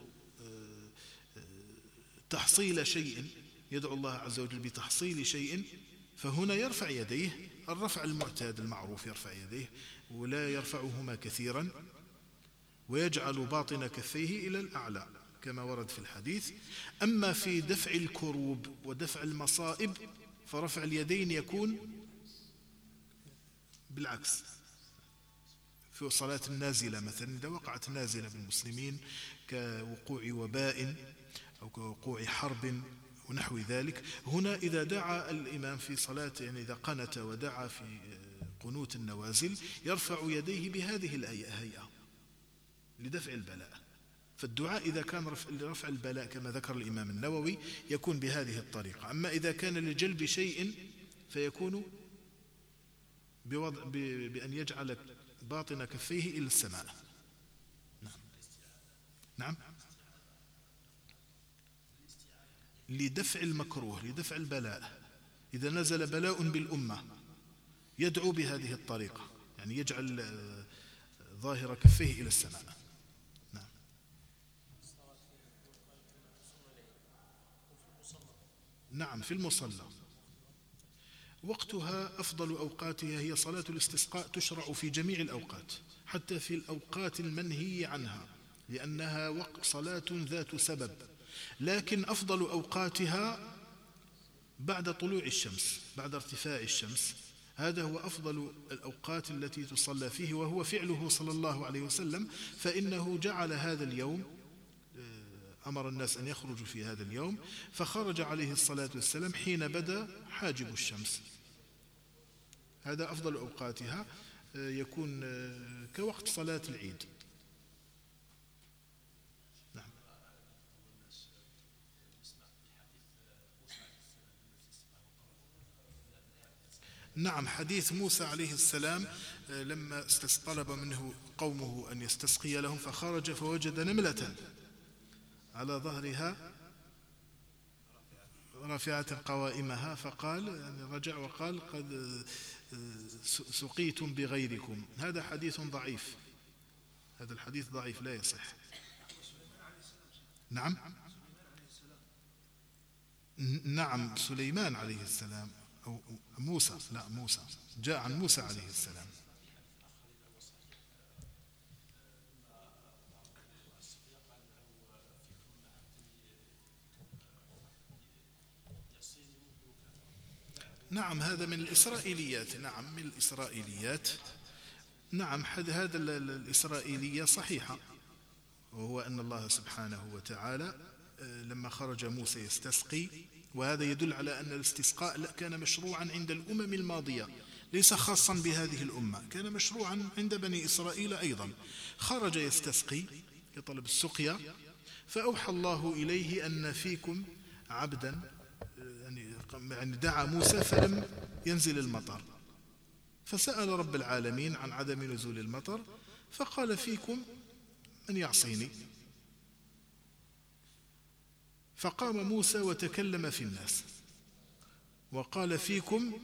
S1: تحصيل شيء، يدعو الله عز وجل بتحصيل شيء، فهنا يرفع يديه الرفع المعتاد المعروف، يرفع يديه ولا يرفعهما كثيرا، ويجعل باطن كفيه إلى الأعلى كما ورد في الحديث. أما في دفع الكروب ودفع المصائب فرفع اليدين يكون بالعكس. في صلاة النازلة مثلا، إذا وقعت نازلة بالمسلمين كوقوع وباء أو كوقوع حرب ونحو ذلك، هنا إذا دعا الإمام في صلاة، يعني إذا قنت ودعا في قنوت النوازل يرفع يديه بهذه الهيئة لدفع البلاء. فالدعاء إذا كان لرفع البلاء كما ذكر الإمام النووي يكون بهذه الطريقة. أما إذا كان لجلب شيء فيكون بأن يجعل باطن كفيه إلى السماء. نعم لدفع المكروه، لدفع البلاء. إذا نزل بلاء بالأمة يدعو بهذه الطريقة، يعني يجعل ظاهر كفيه إلى السماء. نعم في المصلى. وقتها أفضل أوقاتها هي صلاة الاستسقاء، تشرع في جميع الأوقات حتى في الأوقات المنهي عنها، لأنها صلاة ذات سبب، لكن أفضل أوقاتها بعد طلوع الشمس، بعد ارتفاع الشمس، هذا هو أفضل الأوقات التي تصلى فيه، وهو فعله صلى الله عليه وسلم، فإنه جعل هذا اليوم، أمر الناس أن يخرجوا في هذا اليوم، فخرج عليه الصلاة والسلام حين بدا حاجب الشمس. هذا أفضل أوقاتها، يكون كوقت صلاة العيد. نعم. نعم حديث موسى عليه السلام لما طلب منه قومه أن يستسقي لهم، فخرج فوجد نملة على ظهرها رافعة قوائمها، فقال يعني رجع وقال قد سقيتم بغيركم. هذا حديث ضعيف، هذا الحديث ضعيف لا يصح. نعم نعم سليمان عليه السلام أو موسى، لا موسى جاء عن موسى عليه السلام. نعم هذا من الإسرائيليات، نعم من الإسرائيليات، نعم هذا الإسرائيلية صحيحة، وهو أن الله سبحانه وتعالى لما خرج موسى يستسقي، وهذا يدل على أن الاستسقاء كان مشروعا عند الأمم الماضية ليس خاصا بهذه الأمة، كان مشروعا عند بني إسرائيل أيضا. خرج يستسقي يطلب السقيا، فأوحى الله إليه أن فيكم عبدا، يعني دعا موسى فلم ينزل المطر، فسأل رب العالمين عن عدم نزول المطر، فقال فيكم من يعصيني، فقام موسى وتكلم في الناس وقال فيكم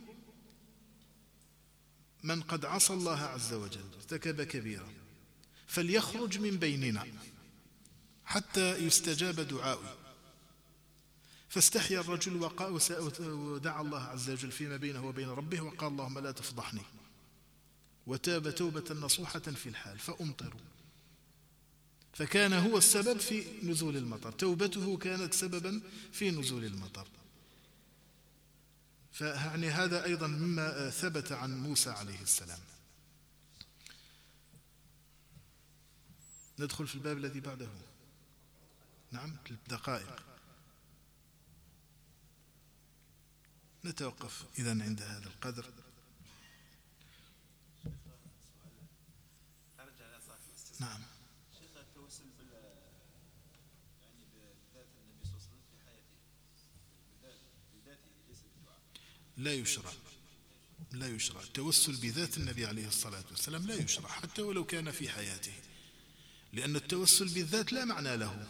S1: من قد عصى الله عز وجل ارتكب كبيرة فليخرج من بيننا حتى يستجاب دعائي. فاستحيا الرجل ودعا الله عز وجل فيما بينه وبين ربه وقال اللهم لا تفضحني، وتاب توبة نصوحة في الحال فأمطروا، فكان هو السبب في نزول المطر، توبته كانت سببا في نزول المطر. فيعني هذا أيضا مما ثبت عن موسى عليه السلام. ندخل في الباب الذي بعده. نعم دقائق، نتوقف إذن عند هذا القدر. نعم
S3: شيخ التوسل يعني بذات النبي صلى الله عليه وسلم في حياته بذاته ليس بالدعاء
S1: لا يشرع، لا يشرع التوسل بذات النبي عليه الصلاة والسلام، لا يشرع حتى ولو كان في حياته، لأن التوسل بالذات لا معنى له،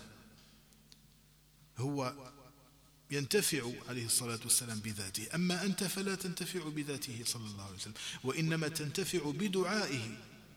S1: هو ينتفع عليه الصلاة والسلام بذاته، أما أنت فلا تنتفع بذاته صلى الله عليه وسلم، وإنما تنتفع بدعائه.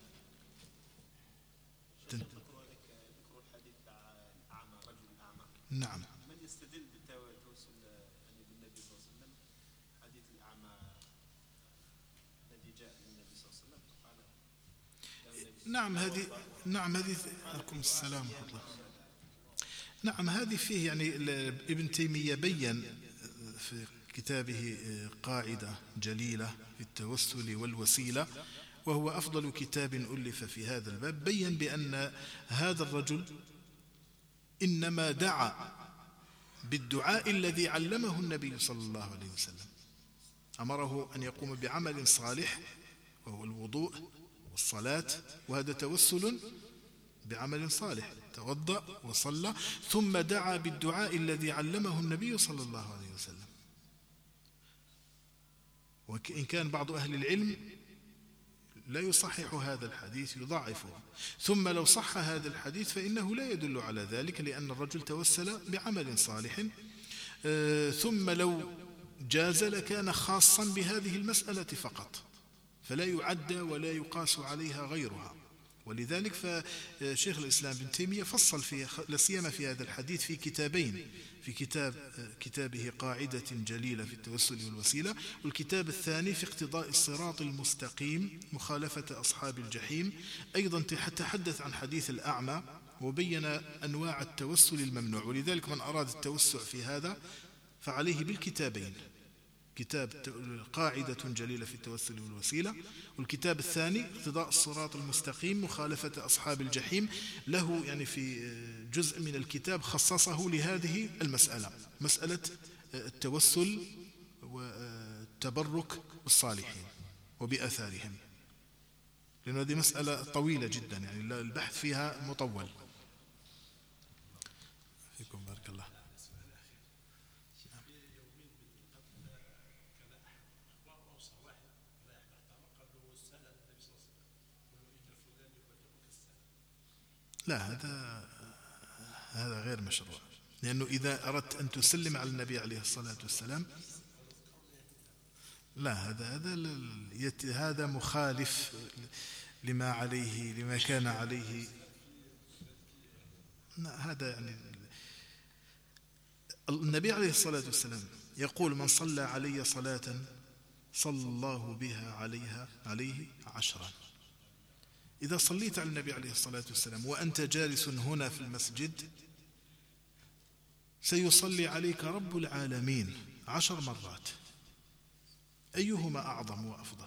S3: ذكر الحديث عن الأعمى، رجل الأعمى،
S1: نعم
S3: من يستدل بالتوسل يعني بالنبي صلى الله عليه وسلم، حديث الأعمى الذي جاء للنبي صلى الله عليه وسلم فقال
S1: نعم هذه عليكم السلام ورحمة الله. نعم هذه فيه يعني ابن تيمية بيّن في كتابه قاعدة جليلة في التوسل والوسيلة، وهو أفضل كتاب ألف في هذا الباب، بيّن بأن هذا الرجل إنما دعا بالدعاء الذي علمه النبي صلى الله عليه وسلم، أمره أن يقوم بعمل صالح وهو الوضوء والصلاة، وهذا توسل بعمل صالح، توضأ وصلى ثم دعا بالدعاء الذي علمه النبي صلى الله عليه وسلم. وإن كان بعض أهل العلم لا يصحح هذا الحديث، يضعفه، ثم لو صح هذا الحديث فإنه لا يدل على ذلك، لأن الرجل توسل بعمل صالح، ثم لو جاز لكان خاصا بهذه المسألة فقط، فلا يعد ولا يقاس عليها غيرها. ولذلك فشيخ الإسلام ابن تيمية فصل فيه لا سيما في هذا الحديث في كتابين، في كتابه قاعدة جليلة في التوسل والوسيلة، والكتاب الثاني في اقتضاء الصراط المستقيم مخالفة أصحاب الجحيم، أيضا تحدث عن حديث الأعمى وبين أنواع التوسل الممنوع. ولذلك من أراد التوسع في هذا فعليه بالكتابين، كتاب قاعدة جليلة في التوسل والوسيلة، والكتاب الثاني اقتضاء الصراط المستقيم مخالفة أصحاب الجحيم، له يعني في جزء من الكتاب خصصه لهذه المسألة، مسألة التوسل والتبرك بالصالحين وبأثارهم، لأن هذه مسألة طويلة جدا، يعني البحث فيها مطول. فيكم بارك الله. لا هذا غير مشروع، لأنه إذا أردت أن تسلم على النبي عليه الصلاة والسلام، لا هذا مخالف لما كان عليه. هذا يعني النبي عليه الصلاة والسلام يقول: من صلى علي صلاة صلى الله بها عليه 10. إذا صليت على النبي عليه الصلاة والسلام وأنت جالس هنا في المسجد سيصلي عليك رب العالمين 10 مرات. أيهما أعظم وأفضل؟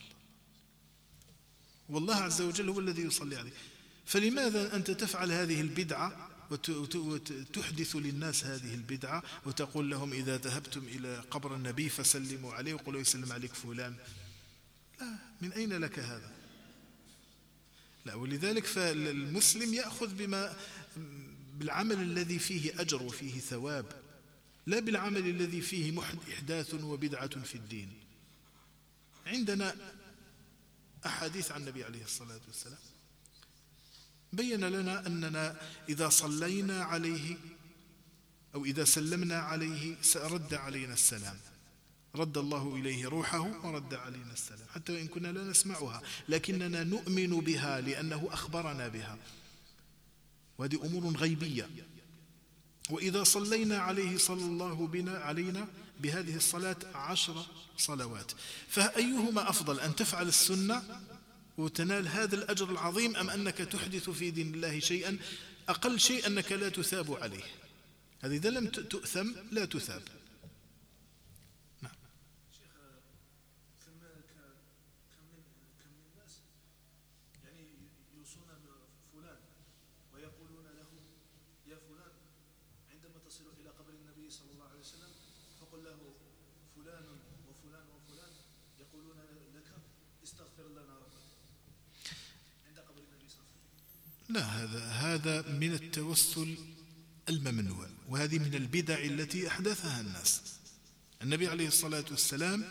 S1: والله عز وجل هو الذي يصلي عليك. فلماذا أنت تفعل هذه البدعة وتحدث للناس هذه البدعة وتقول لهم إذا ذهبتم إلى قبر النبي فسلموا عليه وقولوا يسلم عليك فلان؟ لا، من أين لك هذا؟ لا. ولذلك فالمسلم يأخذ بالعمل الذي فيه أجر وفيه ثواب، لا بالعمل الذي فيه إحداث وبدعة في الدين. عندنا أحاديث عن النبي عليه الصلاة والسلام بين لنا أننا إذا صلينا عليه أو إذا سلمنا عليه سرد علينا السلام، رد الله إليه روحه ورد علينا السلام، حتى وإن كنا لا نسمعها لكننا نؤمن بها لأنه أخبرنا بها، وهذه أمور غيبية. وإذا صلينا عليه صلى الله علينا بهذه الصلاة 10 صلوات، فأيهما أفضل، أن تفعل السنة وتنال هذا الأجر العظيم، أم أنك تحدث في دين الله شيئا أقل شيء أنك لا تثاب عليه؟ هذا إذا لم تؤثم لا تثاب. نعم.
S4: شيخ، كم من الناس يعني يوصون بفلان ويقولون له: يا فلان، عندما تصل إلى قبر النبي صلى الله عليه وسلم فقل له فلان وفلان وفلان يقولون لك استغفر لنا ربك عند قبر النبي صلى الله عليه وسلم.
S1: لا، هذا من التوسل الممنوع، وهذه من البدع التي أحدثها الناس. النبي عليه الصلاة والسلام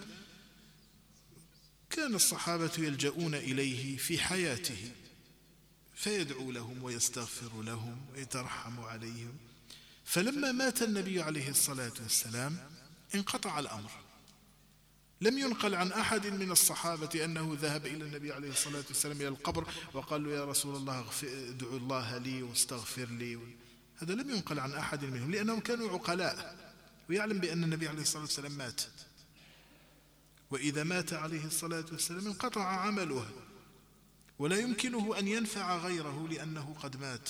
S1: كان الصحابة يلجؤون إليه في حياته فيدعو لهم ويستغفر لهم ويترحم عليهم. فلما مات النبي عليه الصلاة والسلام انقطع الأمر، لم ينقل عن أحد من الصحابة أنه ذهب إلى النبي عليه الصلاة والسلام إلى القبر وقال له: يا رسول الله ادعو الله لي واستغفر لي. هذا لم ينقل عن أحد منهم، لأنهم كانوا عقلاء ويعلم بأن النبي عليه الصلاة والسلام مات، وإذا مات عليه الصلاة والسلام انقطع عمله ولا يمكنه أن ينفع غيره لأنه قد مات.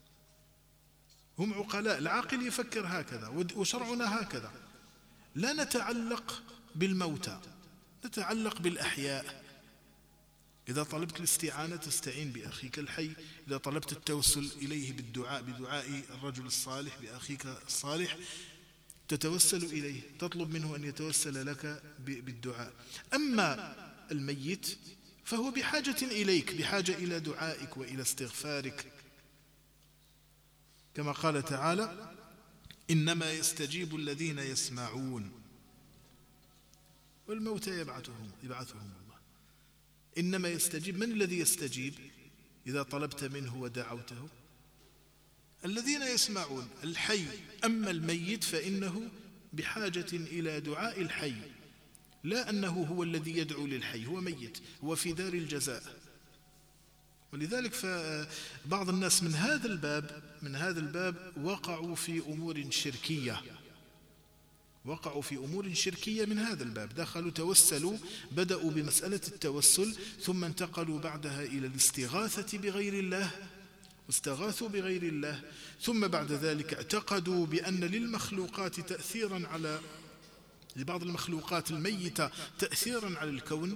S1: هم عقلاء، العاقل يفكر هكذا، وشرعنا هكذا، لا نتعلق بالموتى، نتعلق بالأحياء. إذا طلبت الاستعانة تستعين بأخيك الحي، إذا طلبت التوسل إليه بدعاء الرجل الصالح بأخيك الصالح تتوسل إليه، تطلب منه أن يتوسل لك بالدعاء. أما الميت فهو بحاجة إليك، بحاجة إلى دعائك وإلى استغفارك، كما قال تعالى: إنما يستجيب الذين يسمعون والموتى يبعثهم الله. إنما يستجيب، من الذي يستجيب إذا طلبت منه ودعوته؟ الذين يسمعون، الحي. أما الميت فإنه بحاجة إلى دعاء الحي، لا أنه هو الذي يدعو للحي، هو ميت، هو في دار الجزاء. ولذلك فبعض الناس من هذا الباب وقعوا في أمور شركية من هذا الباب، دخلوا توسلوا، بدأوا بمسألة التوسل ثم انتقلوا بعدها إلى الاستغاثة بغير الله، واستغاثوا بغير الله، ثم بعد ذلك اعتقدوا بأن للمخلوقات تأثيرا على لبعض المخلوقات الميتة تأثيرا على الكون.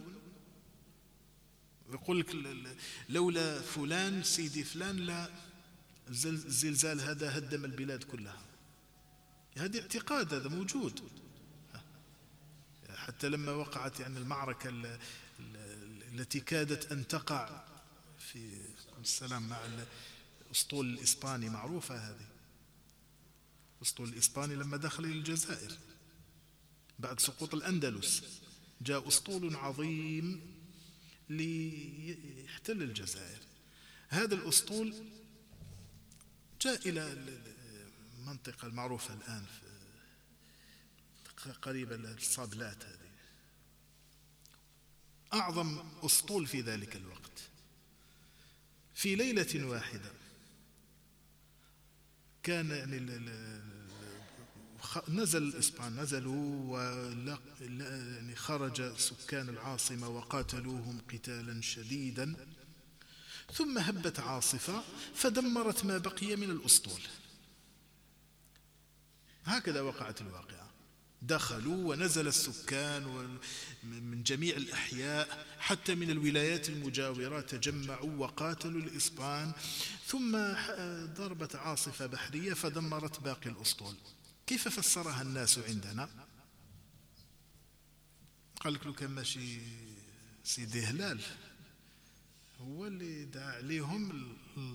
S1: يقول لك لولا فلان سيدي فلان لا الزلزال هذا هدم البلاد كلها. هذا اعتقاد، هذا موجود. حتى لما وقعت يعني المعركة التي كادت أن تقع في السلام مع الأسطول الإسباني، معروفة هذه، الأسطول الإسباني لما دخل إلى الجزائر بعد سقوط الأندلس جاء أسطول عظيم ليحتل الجزائر. هذا الأسطول جاء إلى المنطقة المعروفة الآن قريبة للصابلات، هذه أعظم أسطول في ذلك الوقت. في ليلة واحدة كان يعني نزل الإسبان، نزلوا يعني خرج سكان العاصمة وقاتلوهم قتالا شديدا، ثم هبت عاصفة فدمرت ما بقي من الأسطول. هكذا وقعت الواقعة. دخلوا ونزل السكان من جميع الأحياء حتى من الولايات المجاورة، تجمعوا وقاتلوا الإسبان، ثم ضربت عاصفة بحرية فدمرت باقي الأسطول. كيف فسرها الناس عندنا؟ قال لك لو كان ماشي سيدي هلال هو اللي دعا عليهم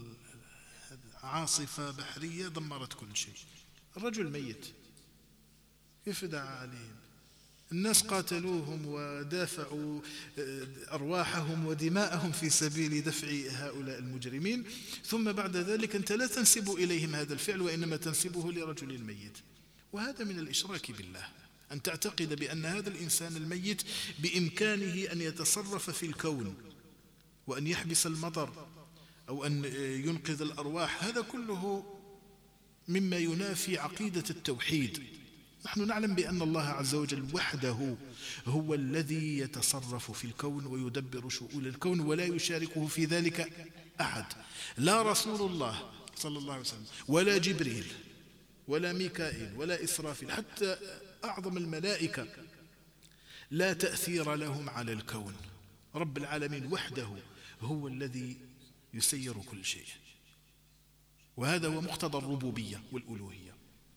S1: عاصفة بحرية دمرت كل شيء، الرجل ميت كيف دعا عليهم؟ الناس قاتلوهم ودافعوا أرواحهم ودماءهم في سبيل دفع هؤلاء المجرمين، ثم بعد ذلك أنت لا تنسب إليهم هذا الفعل وإنما تنسبه لرجل ميت. وهذا من الإشراك بالله، أن تعتقد بأن هذا الإنسان الميت بإمكانه أن يتصرف في الكون وأن يحبس المطر أو أن ينقذ الأرواح. هذا كله مما ينافي عقيدة التوحيد. نحن نعلم بأن الله عز وجل وحده هو الذي يتصرف في الكون ويدبر شؤون الكون ولا يشاركه في ذلك أحد، لا رسول الله صلى الله عليه وسلم ولا جبريل ولا ميكائيل ولا إسرافيل، حتى أعظم الملائكة لا تأثير لهم على الكون. رب العالمين وحده هو الذي يسير كل شيء، وهذا هو مقتضى الربوبية والألوهية.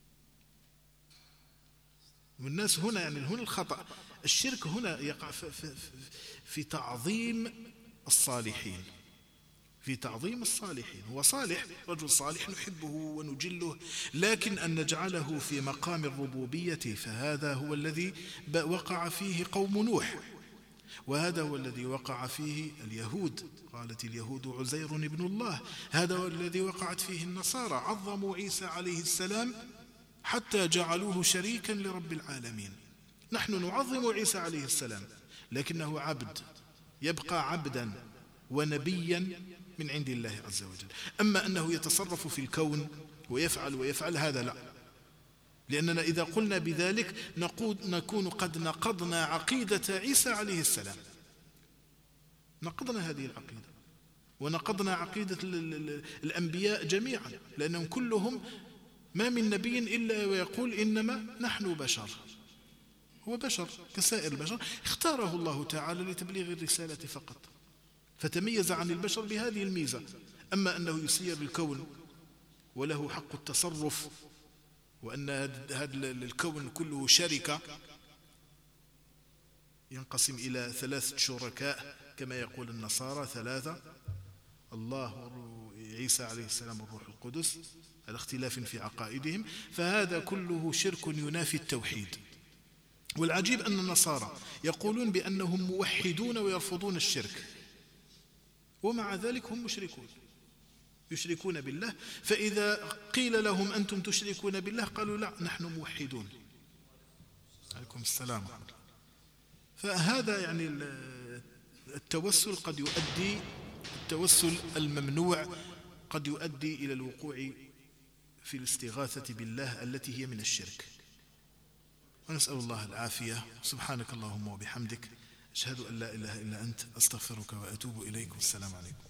S1: والناس هنا يعني هنا الخطأ، الشرك هنا يقع في تعظيم الصالحين، في تعظيم الصالحين. هو صالح، رجل صالح نحبه ونجله، لكن أن نجعله في مقام الربوبية فهذا هو الذي وقع فيه قوم نوح، وهذا هو الذي وقع فيه اليهود، قالت اليهود عزير ابن الله. هذا هو الذي وقعت فيه النصارى، عظموا عيسى عليه السلام حتى جعلوه شريكا لرب العالمين. نحن نعظم عيسى عليه السلام لكنه عبد، يبقى عبدا ونبيا من عند الله عز وجل. أما أنه يتصرف في الكون ويفعل هذا لا، لأننا إذا قلنا بذلك نكون قد نقضنا عقيدة عيسى عليه السلام، نقضنا هذه العقيدة ونقضنا عقيدة الأنبياء جميعا، لأنهم كلهم ما من نبي إلا ويقول إنما نحن بشر. هو بشر كسائر البشر، اختاره الله تعالى لتبليغ الرسالة فقط، فتميز عن البشر بهذه الميزة. أما أنه يسير الكون وله حق التصرف وأن هذا الكون كله شركة ينقسم إلى 3 شركاء كما يقول النصارى 3، الله عيسى عليه السلام والروح القدس، على اختلاف في عقائدهم، فهذا كله شرك ينافي التوحيد. والعجيب أن النصارى يقولون بأنهم موحدون ويرفضون الشرك، ومع ذلك هم مشركون، يشركون بالله. فإذا قيل لهم أنتم تشركون بالله قالوا لا نحن موحدون. عليكم السلام. فهذا يعني التوسل قد يؤدي، التوسل الممنوع قد يؤدي إلى الوقوع في الاستغاثة بالله التي هي من الشرك. ونسأل الله العافية. سبحانك اللهم وبحمدك، أشهد أن لا إله إلا أنت، أستغفرك وأتوب إليك. والسلام عليكم.